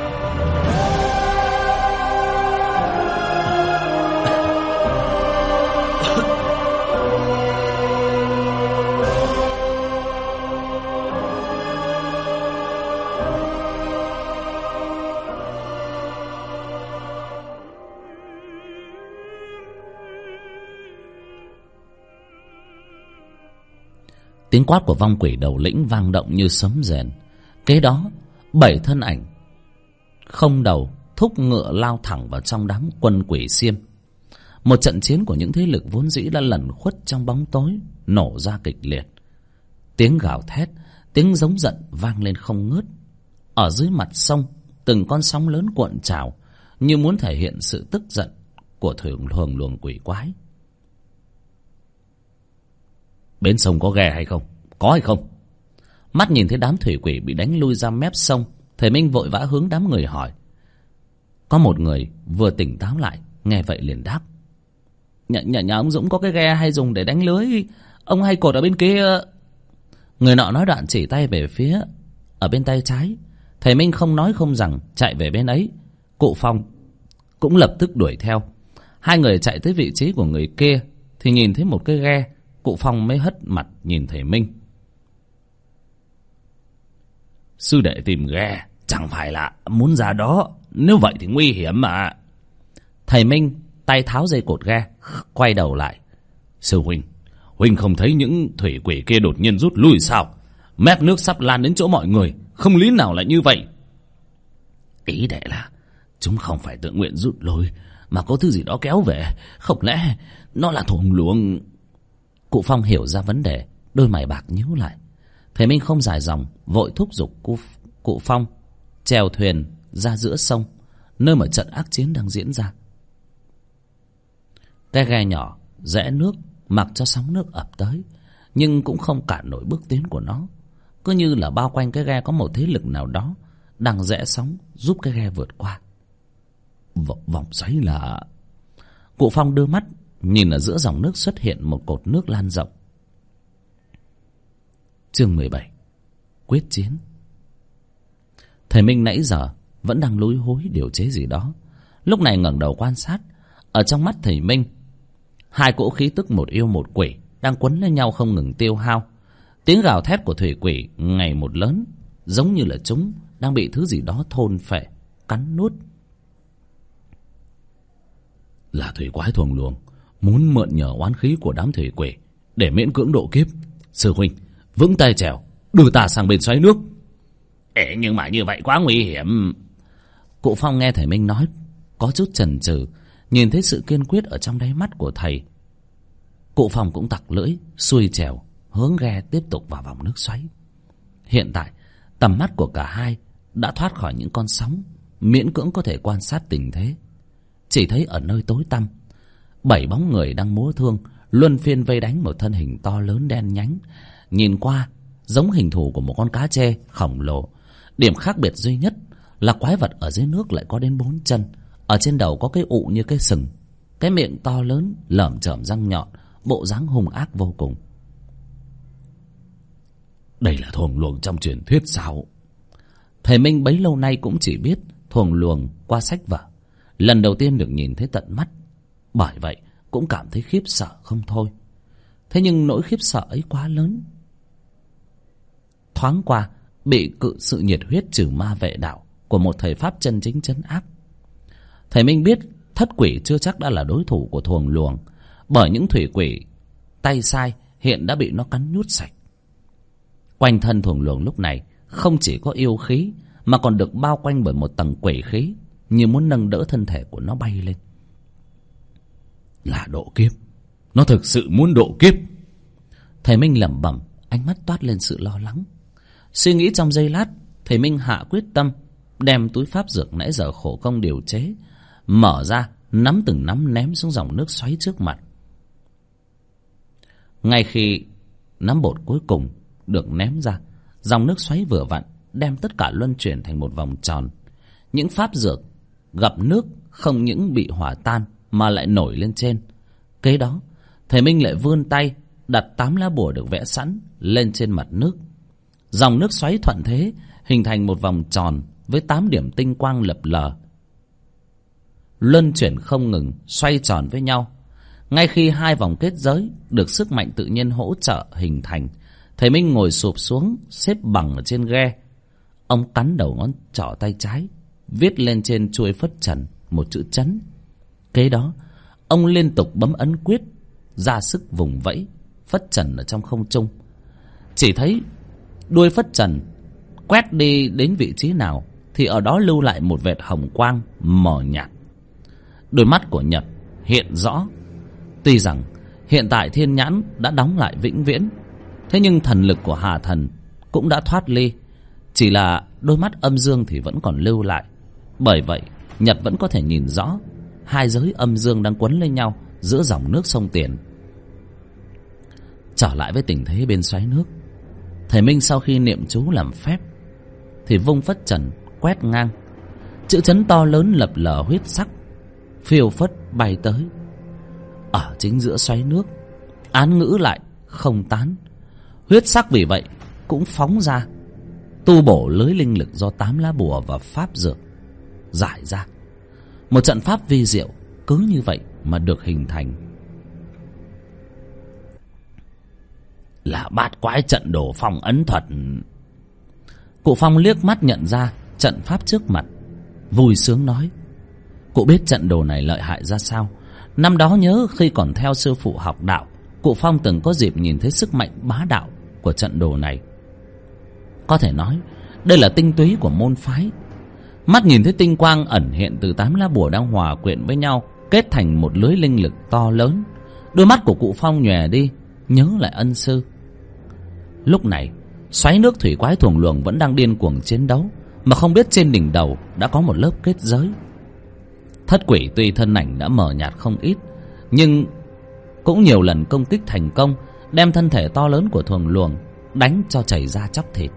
Tiếng quát của vong quỷ đầu lĩnh vang động như sấm rền. Kế đó, bảy thân ảnh không đầu thúc ngựa lao thẳng vào trong đám quân quỷ xiêm. Một trận chiến của những thế lực vốn dĩ đã lẩn khuất trong bóng tối nổ ra kịch liệt. Tiếng gào thét, tiếng giống giận vang lên không ngớt. Ở dưới mặt sông, từng con sóng lớn cuộn trào như muốn thể hiện sự tức giận của thường thường luồng quỷ quái. Bên sông có ghe hay không? Có hay không? Mắt nhìn thấy đám thủy quỷ bị đánh lui ra mép sông, thầy Minh vội vã hướng đám người hỏi. Có một người vừa tỉnh táo lại, nghe vậy liền đáp. Nhà, nhà, nhà ông Dũng có cái ghe hay dùng để đánh lưới, ông hay cột ở bên kia. Người nọ nói đoạn chỉ tay về phía ở bên tay trái. Thầy Minh không nói không rằng chạy về bên ấy. Cụ Phong cũng lập tức đuổi theo. Hai người chạy tới vị trí của người kia thì nhìn thấy một cái ghe. Cụ Phong mới hất mặt nhìn thầy Minh. Sư đệ tìm ghe chẳng phải là muốn ra đó, nếu vậy thì nguy hiểm mà. Thầy Minh tay tháo dây cột ghe, quay đầu lại. Sư huynh, huynh không thấy những thủy quỷ kia đột nhiên rút lui sao? Mép nước sắp lan đến chỗ mọi người, không lý nào lại như vậy. Ý đệ là chúng không phải tự nguyện rút lui, mà có thứ gì đó kéo về. Không lẽ nó là thuồng luồng? Cụ Phong hiểu ra vấn đề, đôi mày bạc nhíu lại. Thầy Minh không dài dòng, vội thúc giục cụ, cụ Phong chèo thuyền ra giữa sông, nơi mà trận ác chiến đang diễn ra. Cái ghe nhỏ rẽ nước, mặc cho sóng nước ập tới, nhưng cũng không cản nổi bước tiến của nó. Cứ như là bao quanh cái ghe có một thế lực nào đó đang rẽ sóng giúp cái ghe vượt qua. V vòng xoáy là... Cụ Phong đưa mắt nhìn ở giữa dòng nước xuất hiện một cột nước lan rộng. Chương mười bảy. Quyết chiến. Thầy Minh nãy giờ vẫn đang lúi húi điều chế gì đó, lúc này ngẩng đầu quan sát. Ở trong mắt thầy Minh, hai cỗ khí tức một yêu một quỷ đang quấn lên nhau không ngừng tiêu hao. Tiếng gào thét của thủy quỷ ngày một lớn, giống như là chúng đang bị thứ gì đó thôn phệ, cắn nuốt. Là thủy quái thuồng luồng, muốn mượn nhờ oán khí của đám thủy quỷ để miễn cưỡng độ kiếp. Sư huynh, vững tay chèo, đưa ta sang bên xoáy nước. Ê, nhưng mà như vậy quá nguy hiểm. Cụ Phong nghe thầy Minh nói có chút chần chừ, nhìn thấy sự kiên quyết ở trong đáy mắt của thầy. Cụ Phong cũng tặc lưỡi, xuôi chèo, hướng ghe tiếp tục vào vòng nước xoáy. Hiện tại, tầm mắt của cả hai đã thoát khỏi những con sóng, miễn cưỡng có thể quan sát tình thế. Chỉ thấy ở nơi tối tăm, bảy bóng người đang múa thương, luân phiên vây đánh một thân hình to lớn đen nhánh. Nhìn qua, giống hình thù của một con cá trê khổng lồ. Điểm khác biệt duy nhất là quái vật ở dưới nước lại có đến bốn chân. Ở trên đầu có cái ụ như cái sừng, cái miệng to lớn, lởm chởm răng nhọn, bộ dáng hung ác vô cùng. Đây là thuồng luồng trong truyền thuyết sao? Thầy Minh bấy lâu nay cũng chỉ biết thuồng luồng qua sách vở, lần đầu tiên được nhìn thấy tận mắt, bởi vậy cũng cảm thấy khiếp sợ không thôi. Thế nhưng nỗi khiếp sợ ấy quá lớn, thoáng qua bị cự sự nhiệt huyết trừ ma vệ đạo của một thầy pháp chân chính trấn áp. Thầy Minh biết thất quỷ chưa chắc đã là đối thủ của thuồng luồng, bởi những thủy quỷ tay sai hiện đã bị nó cắn nhút sạch. Quanh thân thuồng luồng lúc này không chỉ có yêu khí, mà còn được bao quanh bởi một tầng quỷ khí, như muốn nâng đỡ thân thể của nó bay lên. Là độ kiếp, nó thực sự muốn độ kiếp. Thầy Minh lẩm bẩm, ánh mắt toát lên sự lo lắng. Suy nghĩ trong giây lát, thầy Minh hạ quyết tâm đem túi pháp dược nãy giờ khổ công điều chế mở ra, nắm từng nắm ném xuống dòng nước xoáy trước mặt. Ngay khi nắm bột cuối cùng được ném ra, dòng nước xoáy vừa vặn đem tất cả luân chuyển thành một vòng tròn. Những pháp dược gặp nước không những bị hỏa tan mà lại nổi lên trên. Kế đó, thầy Minh lại vươn tay đặt tám lá bùa được vẽ sẵn lên trên mặt nước. Dòng nước xoáy thuận thế hình thành một vòng tròn với tám điểm tinh quang lập lờ, luân chuyển không ngừng, xoay tròn với nhau. Ngay khi hai vòng kết giới được sức mạnh tự nhiên hỗ trợ hình thành, thầy Minh ngồi sụp xuống, xếp bằng ở trên ghe. Ông cắn đầu ngón trỏ tay trái, viết lên trên chuôi phất trần một chữ chấn. Kế đó, ông liên tục bấm ấn quyết, ra sức vùng vẫy phất trần ở trong không trung. Chỉ thấy đuôi phất trần quét đi đến vị trí nào thì ở đó lưu lại một vệt hồng quang mờ nhạt. Đôi mắt của Nhật hiện rõ. Tuy rằng hiện tại thiên nhãn đã đóng lại vĩnh viễn, thế nhưng thần lực của Hà Thần cũng đã thoát ly. Chỉ là đôi mắt âm dương thì vẫn còn lưu lại. Bởi vậy Nhật vẫn có thể nhìn rõ hai giới âm dương đang quấn lên nhau giữa dòng nước sông Tiền. trở lại với tình thế bên xoáy nước. Thầy Minh sau khi niệm chú làm phép thì vung phất trần quét ngang, chữ chấn to lớn lập lờ huyết sắc phiêu phất bay tới. Ở chính giữa xoáy nước, án ngữ lại không tán, huyết sắc vì vậy cũng phóng ra, tu bổ lưới linh lực do tám lá bùa và pháp dược giải ra. Một trận pháp vi diệu cứ như vậy mà được hình thành. Là bát quái trận đồ phong ấn thuật. Cụ Phong liếc mắt nhận ra trận pháp trước mặt, vui sướng nói: cụ biết trận đồ này lợi hại ra sao. Năm đó nhớ khi còn theo sư phụ học đạo, cụ Phong từng có dịp nhìn thấy sức mạnh bá đạo của trận đồ này. Có thể nói đây là tinh túy của môn phái. Mắt nhìn thấy tinh quang ẩn hiện từ tám lá bùa đang hòa quyện với nhau, kết thành một lưới linh lực to lớn. Đôi mắt của cụ Phong nhòe đi, nhớ lại ân sư. Lúc này xoáy nước thủy quái thuồng luồng vẫn đang điên cuồng chiến đấu, mà không biết trên đỉnh đầu đã có một lớp kết giới. Thất quỷ tuy thân ảnh đã mờ nhạt không ít, nhưng cũng nhiều lần công kích thành công, đem thân thể to lớn của thuồng luồng đánh cho chảy ra chóc thịt.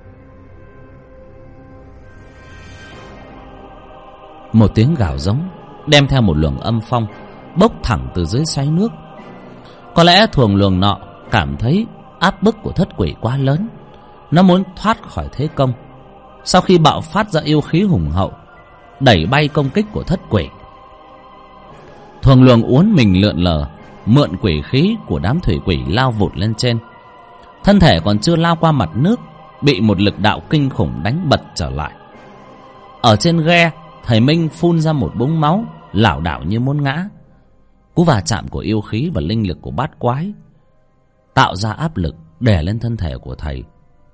Một tiếng gào giống đem theo một luồng âm phong bốc thẳng từ dưới xoáy nước. Có lẽ thuồng luồng nọ cảm thấy áp bức của thất quỷ quá lớn, nó muốn thoát khỏi thế công. Sau khi bạo phát ra yêu khí hùng hậu, đẩy bay công kích của thất quỷ, thuồng luồng uốn mình lượn lờ, mượn quỷ khí của đám thủy quỷ lao vụt lên trên. Thân thể còn chưa lao qua mặt nước, bị một lực đạo kinh khủng đánh bật trở lại. Ở trên ghe, thầy Minh phun ra một búng máu, lảo đảo như muốn ngã. Cú va chạm của yêu khí và linh lực của bát quái tạo ra áp lực đè lên thân thể của thầy.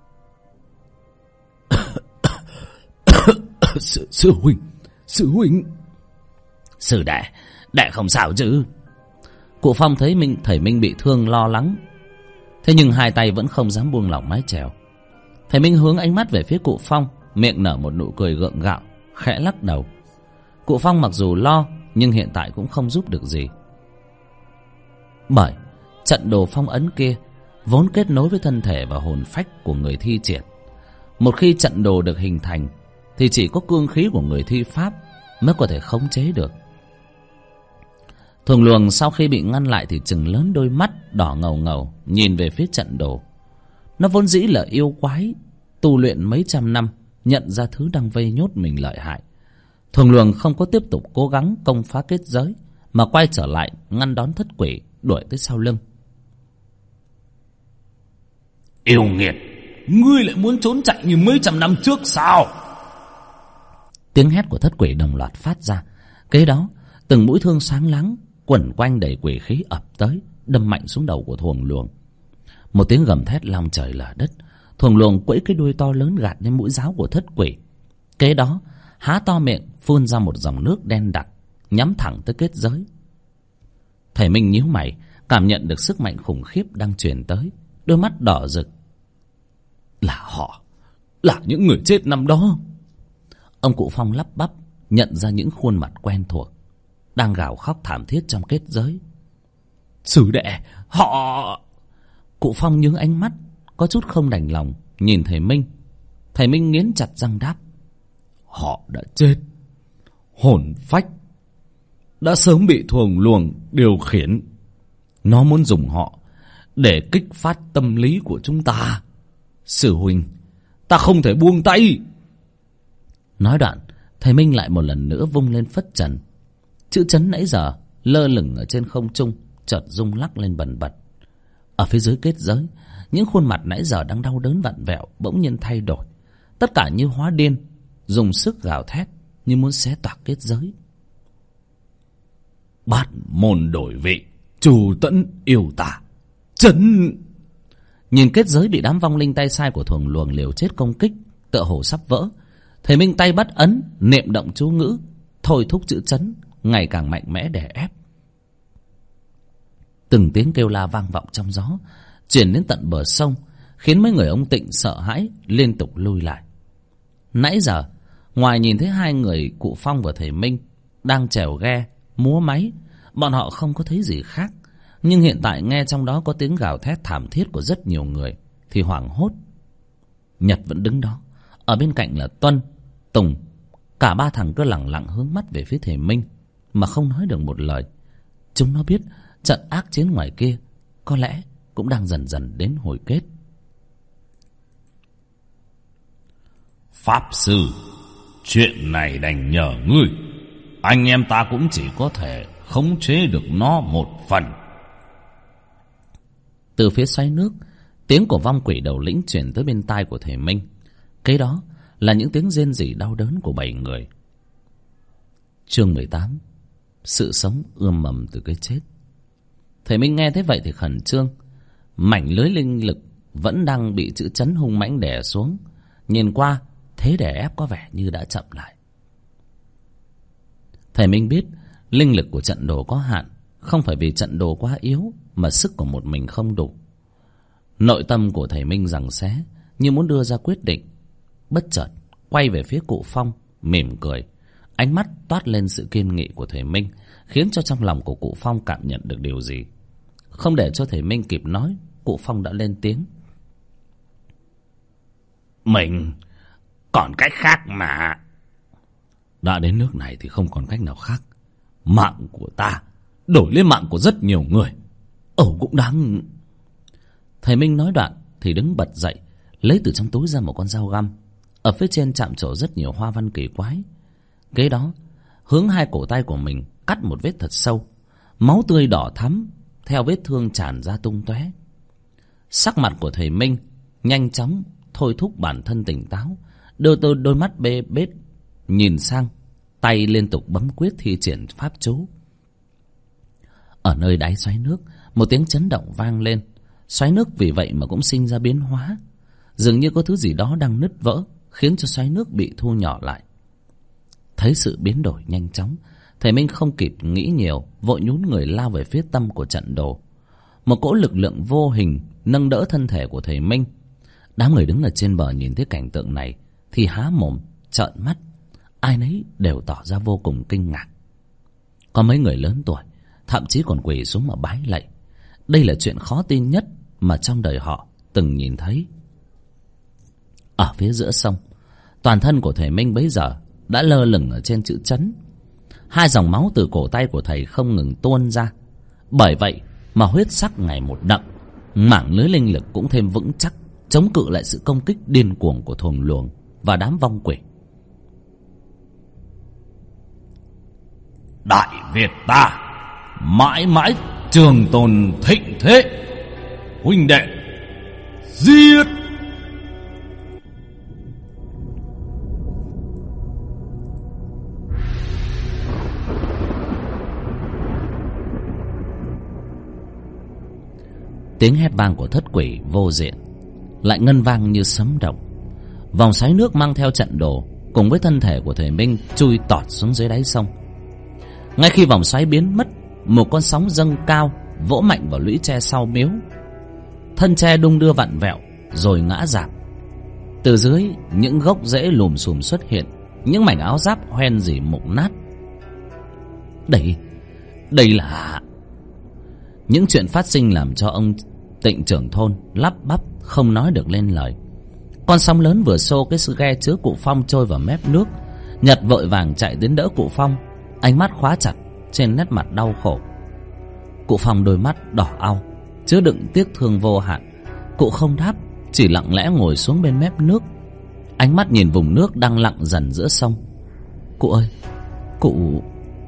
sư, sư huynh, sư huynh, sư đệ, đệ không sao chứ? Cụ Phong thấy Minh, thầy Minh bị thương lo lắng, thế nhưng hai tay vẫn không dám buông lỏng mái chèo. Thầy Minh hướng ánh mắt về phía cụ Phong, miệng nở một nụ cười gượng gạo, khẽ lắc đầu. Cụ Phong mặc dù lo nhưng hiện tại cũng không giúp được gì, bởi trận đồ phong ấn kia vốn kết nối với thân thể và hồn phách của người thi triển. Một khi trận đồ được hình thành thì chỉ có cương khí của người thi pháp mới có thể khống chế được. Thuồng luồng sau khi bị ngăn lại thì trừng lớn đôi mắt đỏ ngầu ngầu nhìn về phía trận đồ. Nó vốn dĩ là yêu quái tu luyện mấy trăm năm, nhận ra thứ đang vây nhốt mình lợi hại. Thuồng luồng không có tiếp tục cố gắng công phá kết giới, mà quay trở lại ngăn đón thất quỷ đuổi tới sau lưng. Yêu nghiệt, ngươi lại muốn trốn chạy như mấy trăm năm trước sao? Tiếng hét của thất quỷ đồng loạt phát ra. Kế đó từng mũi thương sáng láng quẩn quanh đầy quỷ khí ập tới, đâm mạnh xuống đầu của thuồng luồng. Một tiếng gầm thét long trời lở đất. Thuồng luồng quẫy cái đuôi to lớn gạt lên mũi giáo của thất quỷ. Kế đó há to miệng phun ra một dòng nước đen đặc, nhắm thẳng tới kết giới. Thầy Minh nhíu mày, cảm nhận được sức mạnh khủng khiếp đang truyền tới, đôi mắt đỏ rực. Là họ, là những người chết năm đó. Ông cụ Phong lắp bắp nhận ra những khuôn mặt quen thuộc đang gào khóc thảm thiết trong kết giới. Sư đệ, họ... Cụ Phong nhướng ánh mắt, có chút không đành lòng nhìn thầy Minh. Thầy Minh nghiến chặt răng đáp: họ đã chết. Hồn phách đã sớm bị thuồng luồng điều khiển. Nó muốn dùng họ để kích phát tâm lý của chúng ta. Sư huynh, ta không thể buông tay. Nói đoạn, thầy Minh lại một lần nữa vung lên phất trần. Chữ chấn nãy giờ lơ lửng ở trên không trung chợt rung lắc lên bần bật. Ở phía dưới kết giới, những khuôn mặt nãy giờ đang đau đớn vặn vẹo bỗng nhiên thay đổi, tất cả như hóa điên, dùng sức gào thét như muốn xé toạc kết giới. Bát môn đổi vị, trù tẫn yêu tả, chấn. Nhìn kết giới bị đám vong linh tay sai của thuồng luồng liều chết công kích, tựa hồ sắp vỡ, thầy Minh tay bắt ấn, niệm động chú ngữ, thôi thúc chữ chấn ngày càng mạnh mẽ đè ép. Từng tiếng kêu la vang vọng trong gió, truyền đến tận bờ sông, khiến mấy người ông Tịnh sợ hãi liên tục lui lại. Nãy giờ, ngoài nhìn thấy hai người cụ Phong và thầy Minh đang chèo ghe múa máy, bọn họ không có thấy gì khác. Nhưng hiện tại nghe trong đó có tiếng gào thét thảm thiết của rất nhiều người thì hoảng hốt. Nhật vẫn đứng đó, ở bên cạnh là Tuân, Tùng. Cả ba thằng cứ lẳng lặng hướng mắt về phía thầy Minh mà không nói được một lời. Chúng nó biết trận ác chiến ngoài kia có lẽ cũng đang dần dần đến hồi kết. Pháp sư, chuyện này đành nhờ ngươi. Anh em ta cũng chỉ có thể khống chế được nó một phần. Từ phía xoáy nước, tiếng của vong quỷ đầu lĩnh truyền tới bên tai của thầy Minh. Kế đó là những tiếng rên rỉ đau đớn của bảy người. Chương mười tám. Sự sống ươm mầm từ cái chết. Thầy Minh nghe thế vậy thì khẩn trương. Mảnh lưới linh lực vẫn đang bị chữ chấn hung mãnh đè xuống. Nhìn qua, thế đè ép có vẻ như đã chậm lại. Thầy Minh biết linh lực của trận đồ có hạn, không phải vì trận đồ quá yếu mà sức của một mình không đủ. Nội tâm của thầy Minh giằng xé như muốn đưa ra quyết định. Bất chợt quay về phía cụ Phong, mỉm cười. Ánh mắt toát lên sự kiên nghị của thầy Minh, khiến cho trong lòng của cụ Phong cảm nhận được điều gì. Không để cho thầy Minh kịp nói, cụ Phong đã lên tiếng. Mình còn cách khác mà. Đã đến nước này thì không còn cách nào khác. Mạng của ta đổi lên mạng của rất nhiều người. Ồ cũng đáng. Thầy Minh nói đoạn thì đứng bật dậy, lấy từ trong túi ra một con dao găm. Ở phía trên chạm trổ rất nhiều hoa văn kỳ quái. Kế đó hướng hai cổ tay của mình cắt một vết thật sâu. Máu tươi đỏ thắm theo vết thương tràn ra tung tóe. Sắc mặt của thầy Minh nhanh chóng thôi thúc bản thân tỉnh táo, đưa tôi đôi mắt bê bết nhìn sang, tay liên tục bấm quyết thi triển pháp chú. Ở nơi đáy xoáy nước, một tiếng chấn động vang lên. Xoáy nước vì vậy mà cũng sinh ra biến hóa. Dường như có thứ gì đó đang nứt vỡ, khiến cho xoáy nước bị thu nhỏ lại. Thấy sự biến đổi nhanh chóng, thầy Minh không kịp nghĩ nhiều, vội nhún người lao về phía tâm của trận đồ. Một cỗ lực lượng vô hình nâng đỡ thân thể của thầy Minh. Đám người đứng ở trên bờ nhìn thấy cảnh tượng này thì há mồm trợn mắt, ai nấy đều tỏ ra vô cùng kinh ngạc. Có mấy người lớn tuổi thậm chí còn quỳ xuống mà bái lạy. Đây là chuyện khó tin nhất mà trong đời họ từng nhìn thấy. Ở phía giữa sông, toàn thân của thầy Minh bấy giờ đã lơ lửng ở trên chữ chấn. Hai dòng máu từ cổ tay của thầy không ngừng tuôn ra. Bởi vậy mà huyết sắc ngày một đậm, mảng lưới linh lực cũng thêm vững chắc, chống cự lại sự công kích điên cuồng của thuồng luồng và đám vong quỷ. Đại Việt ta mãi mãi trường tồn thịnh thế. Huynh đệ, giết! Tiếng hét vang của thất quỷ vô diện lại ngân vang như sấm động. Vòng xoáy nước mang theo trận đồ cùng với thân thể của thầy Minh chui tọt xuống dưới đáy sông. Ngay khi vòng xoáy biến mất, một con sóng dâng cao vỗ mạnh vào lũy tre sau miếu. Thân tre đung đưa vặn vẹo rồi ngã rạp. Từ dưới những gốc rễ lùm xùm xuất hiện những mảnh áo giáp hoen rỉ mục nát. Đây, đây là... Những chuyện phát sinh làm cho ông Tịnh trưởng thôn lắp bắp không nói được lên lời. Con sóng lớn vừa xô cái ghe chứa cụ Phong trôi vào mép nước. Nhật vội vàng chạy đến đỡ cụ Phong, ánh mắt khóa chặt trên nét mặt đau khổ. Cụ Phong đôi mắt đỏ au chứa đựng tiếc thương vô hạn. Cụ không đáp, chỉ lặng lẽ ngồi xuống bên mép nước, ánh mắt nhìn vùng nước đang lặng dần giữa sông. Cụ ơi, cụ...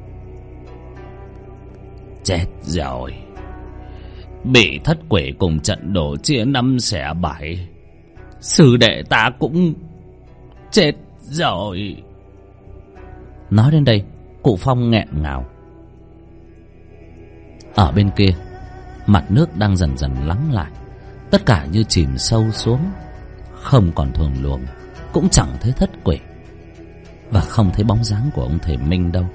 Chết rồi. Bị thất quỷ cùng trận đồ chia năm xẻ bảy. Sư đệ ta cũng chết rồi. Nói đến đây, cụ Phong nghẹn ngào. Ở bên kia, mặt nước đang dần dần lắng lại. Tất cả như chìm sâu xuống. Không còn thuồng luồng, cũng chẳng thấy thất quỷ, và không thấy bóng dáng của ông thầy Minh đâu.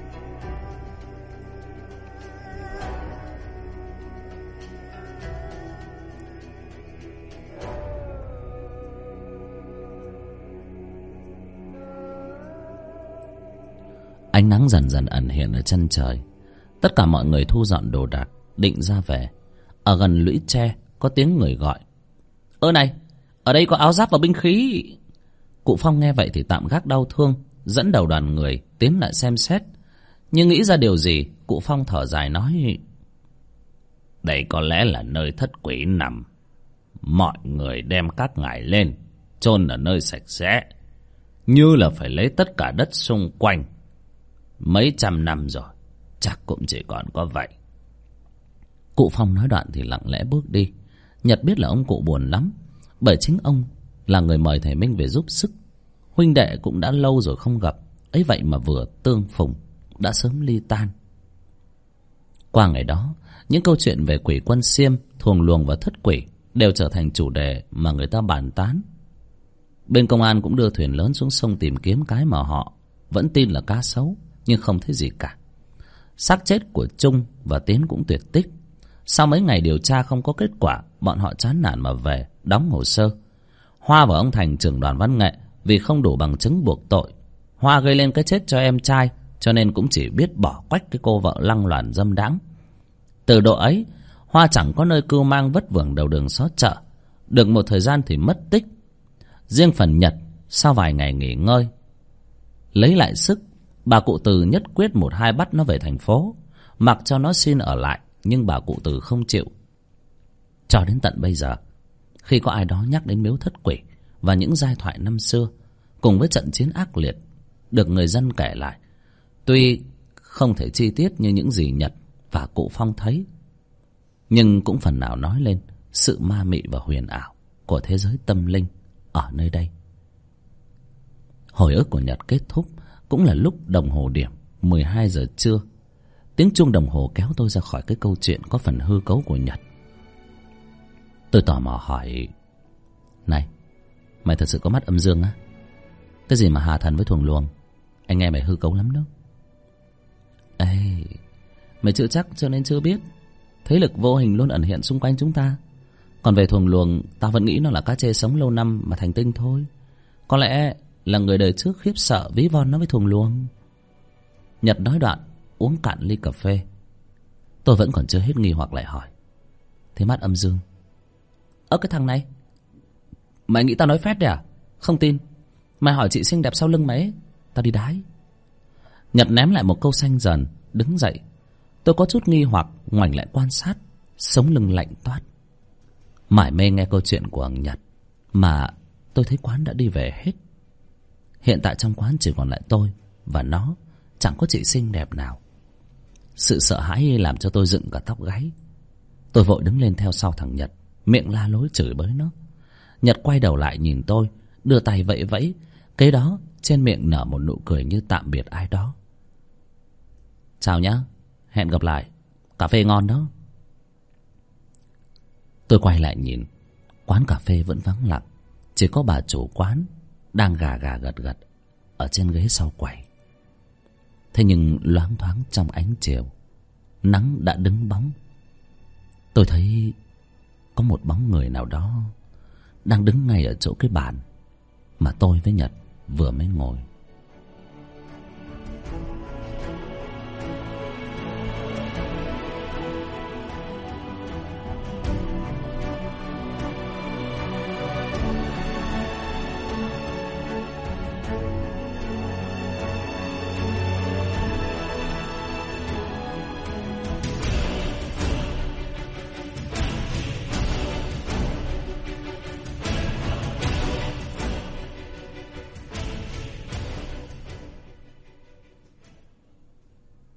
Ánh nắng dần dần ẩn hiện ở chân trời. Tất cả mọi người thu dọn đồ đạc, định ra về. Ở gần lũy tre có tiếng người gọi: Ơ này, ở đây có áo giáp và binh khí. Cụ Phong nghe vậy thì tạm gác đau thương, dẫn đầu đoàn người tiến lại xem xét. Nhưng nghĩ ra điều gì, cụ Phong thở dài nói: Đây có lẽ là nơi thất quỷ nằm. Mọi người đem các ngài lên chôn ở nơi sạch sẽ, như là phải lấy tất cả đất xung quanh. Mấy trăm năm rồi, chắc cũng chỉ còn có vậy. Cụ Phong nói đoạn thì lặng lẽ bước đi. Nhật biết là ông cụ buồn lắm, bởi chính ông là người mời thầy Minh về giúp sức. Huynh đệ cũng đã lâu rồi không gặp, ấy vậy mà vừa tương phùng đã sớm ly tan. Qua ngày đó, những câu chuyện về quỷ Quân Xiêm, thuồng luồng và thất quỷ đều trở thành chủ đề mà người ta bàn tán. Bên công an cũng đưa thuyền lớn xuống sông tìm kiếm cái mà họ vẫn tin là cá sấu, nhưng không thấy gì cả. Xác chết của Trung và Tiến cũng tuyệt tích. Sau mấy ngày điều tra không có kết quả, bọn họ chán nản mà về đóng hồ sơ. Hoa và ông Thành, trưởng đoàn văn nghệ, vì không đủ bằng chứng buộc tội Hoa gây lên cái chết cho em trai, cho nên cũng chỉ biết bỏ quách cái cô vợ lăng loàn dâm đãng. Từ độ ấy, Hoa chẳng có nơi cưu mang, vất vưởng đầu đường xó chợ. Được một thời gian thì mất tích. Riêng phần Nhật, sau vài ngày nghỉ ngơi, lấy lại sức, bà cụ Từ nhất quyết một hai bắt nó về thành phố, mặc cho nó xin ở lại, nhưng bà cụ Từ không chịu. Cho đến tận bây giờ, khi có ai đó nhắc đến miếu thất quỷ và những giai thoại năm xưa cùng với trận chiến ác liệt được người dân kể lại, tuy không thể chi tiết như những gì Nhật và cụ Phong thấy, nhưng cũng phần nào nói lên sự ma mị và huyền ảo của thế giới tâm linh ở nơi đây. Hồi ức của Nhật kết thúc cũng là lúc đồng hồ điểm mười hai giờ trưa. Tiếng chuông đồng hồ kéo tôi ra khỏi cái câu chuyện có phần hư cấu của Nhật. Tôi tò mò hỏi: Này, mày thật sự có mắt âm dương á? Cái gì mà hà thần với thuồng luồng, anh nghe mày hư cấu lắm đó. Ê, mày chưa chắc cho nên chưa biết. Thế lực vô hình luôn ẩn hiện xung quanh chúng ta. Còn về thuồng luồng, tao vẫn nghĩ nó là cá chê sống lâu năm mà thành tinh thôi. Có lẽ là người đời trước khiếp sợ ví von nó với thuồng luồng. Nhật nói đoạn uống cạn ly cà phê. Tôi vẫn còn chưa hết nghi hoặc lại hỏi: Thế mắt âm dương? Ơ cái thằng này, mày nghĩ tao nói phét đấy à? Không tin, mày hỏi chị xinh đẹp sau lưng mày ấy, tao đi đái. Nhật ném lại một câu xanh dần, đứng dậy. Tôi có chút nghi hoặc ngoảnh lại quan sát, sống lưng lạnh toát. Mải mê nghe câu chuyện của thằng Nhật mà tôi thấy quán đã đi về hết. Hiện tại trong quán chỉ còn lại tôi và nó, chẳng có chị xinh đẹp nào. Sự sợ hãi làm cho tôi dựng cả tóc gáy. Tôi vội đứng lên theo sau thằng Nhật, miệng la lối chửi bới nó. Nhật quay đầu lại nhìn tôi, đưa tay vẫy vẫy, kế đó trên miệng nở một nụ cười như tạm biệt ai đó. Chào nhá, hẹn gặp lại, cà phê ngon đó. Tôi quay lại nhìn, quán cà phê vẫn vắng lặng, chỉ có bà chủ quán đang gà gà gật gật ở trên ghế sau quầy. Thế nhưng loáng thoáng trong ánh chiều, nắng đã đứng bóng. Tôi thấy có một bóng người nào đó đang đứng ngay ở chỗ cái bàn mà tôi với Nhật vừa mới ngồi.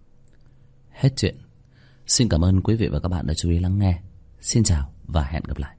Hết chuyện. Xin cảm ơn quý vị và các bạn đã chú ý lắng nghe. Xin chào và hẹn gặp lại.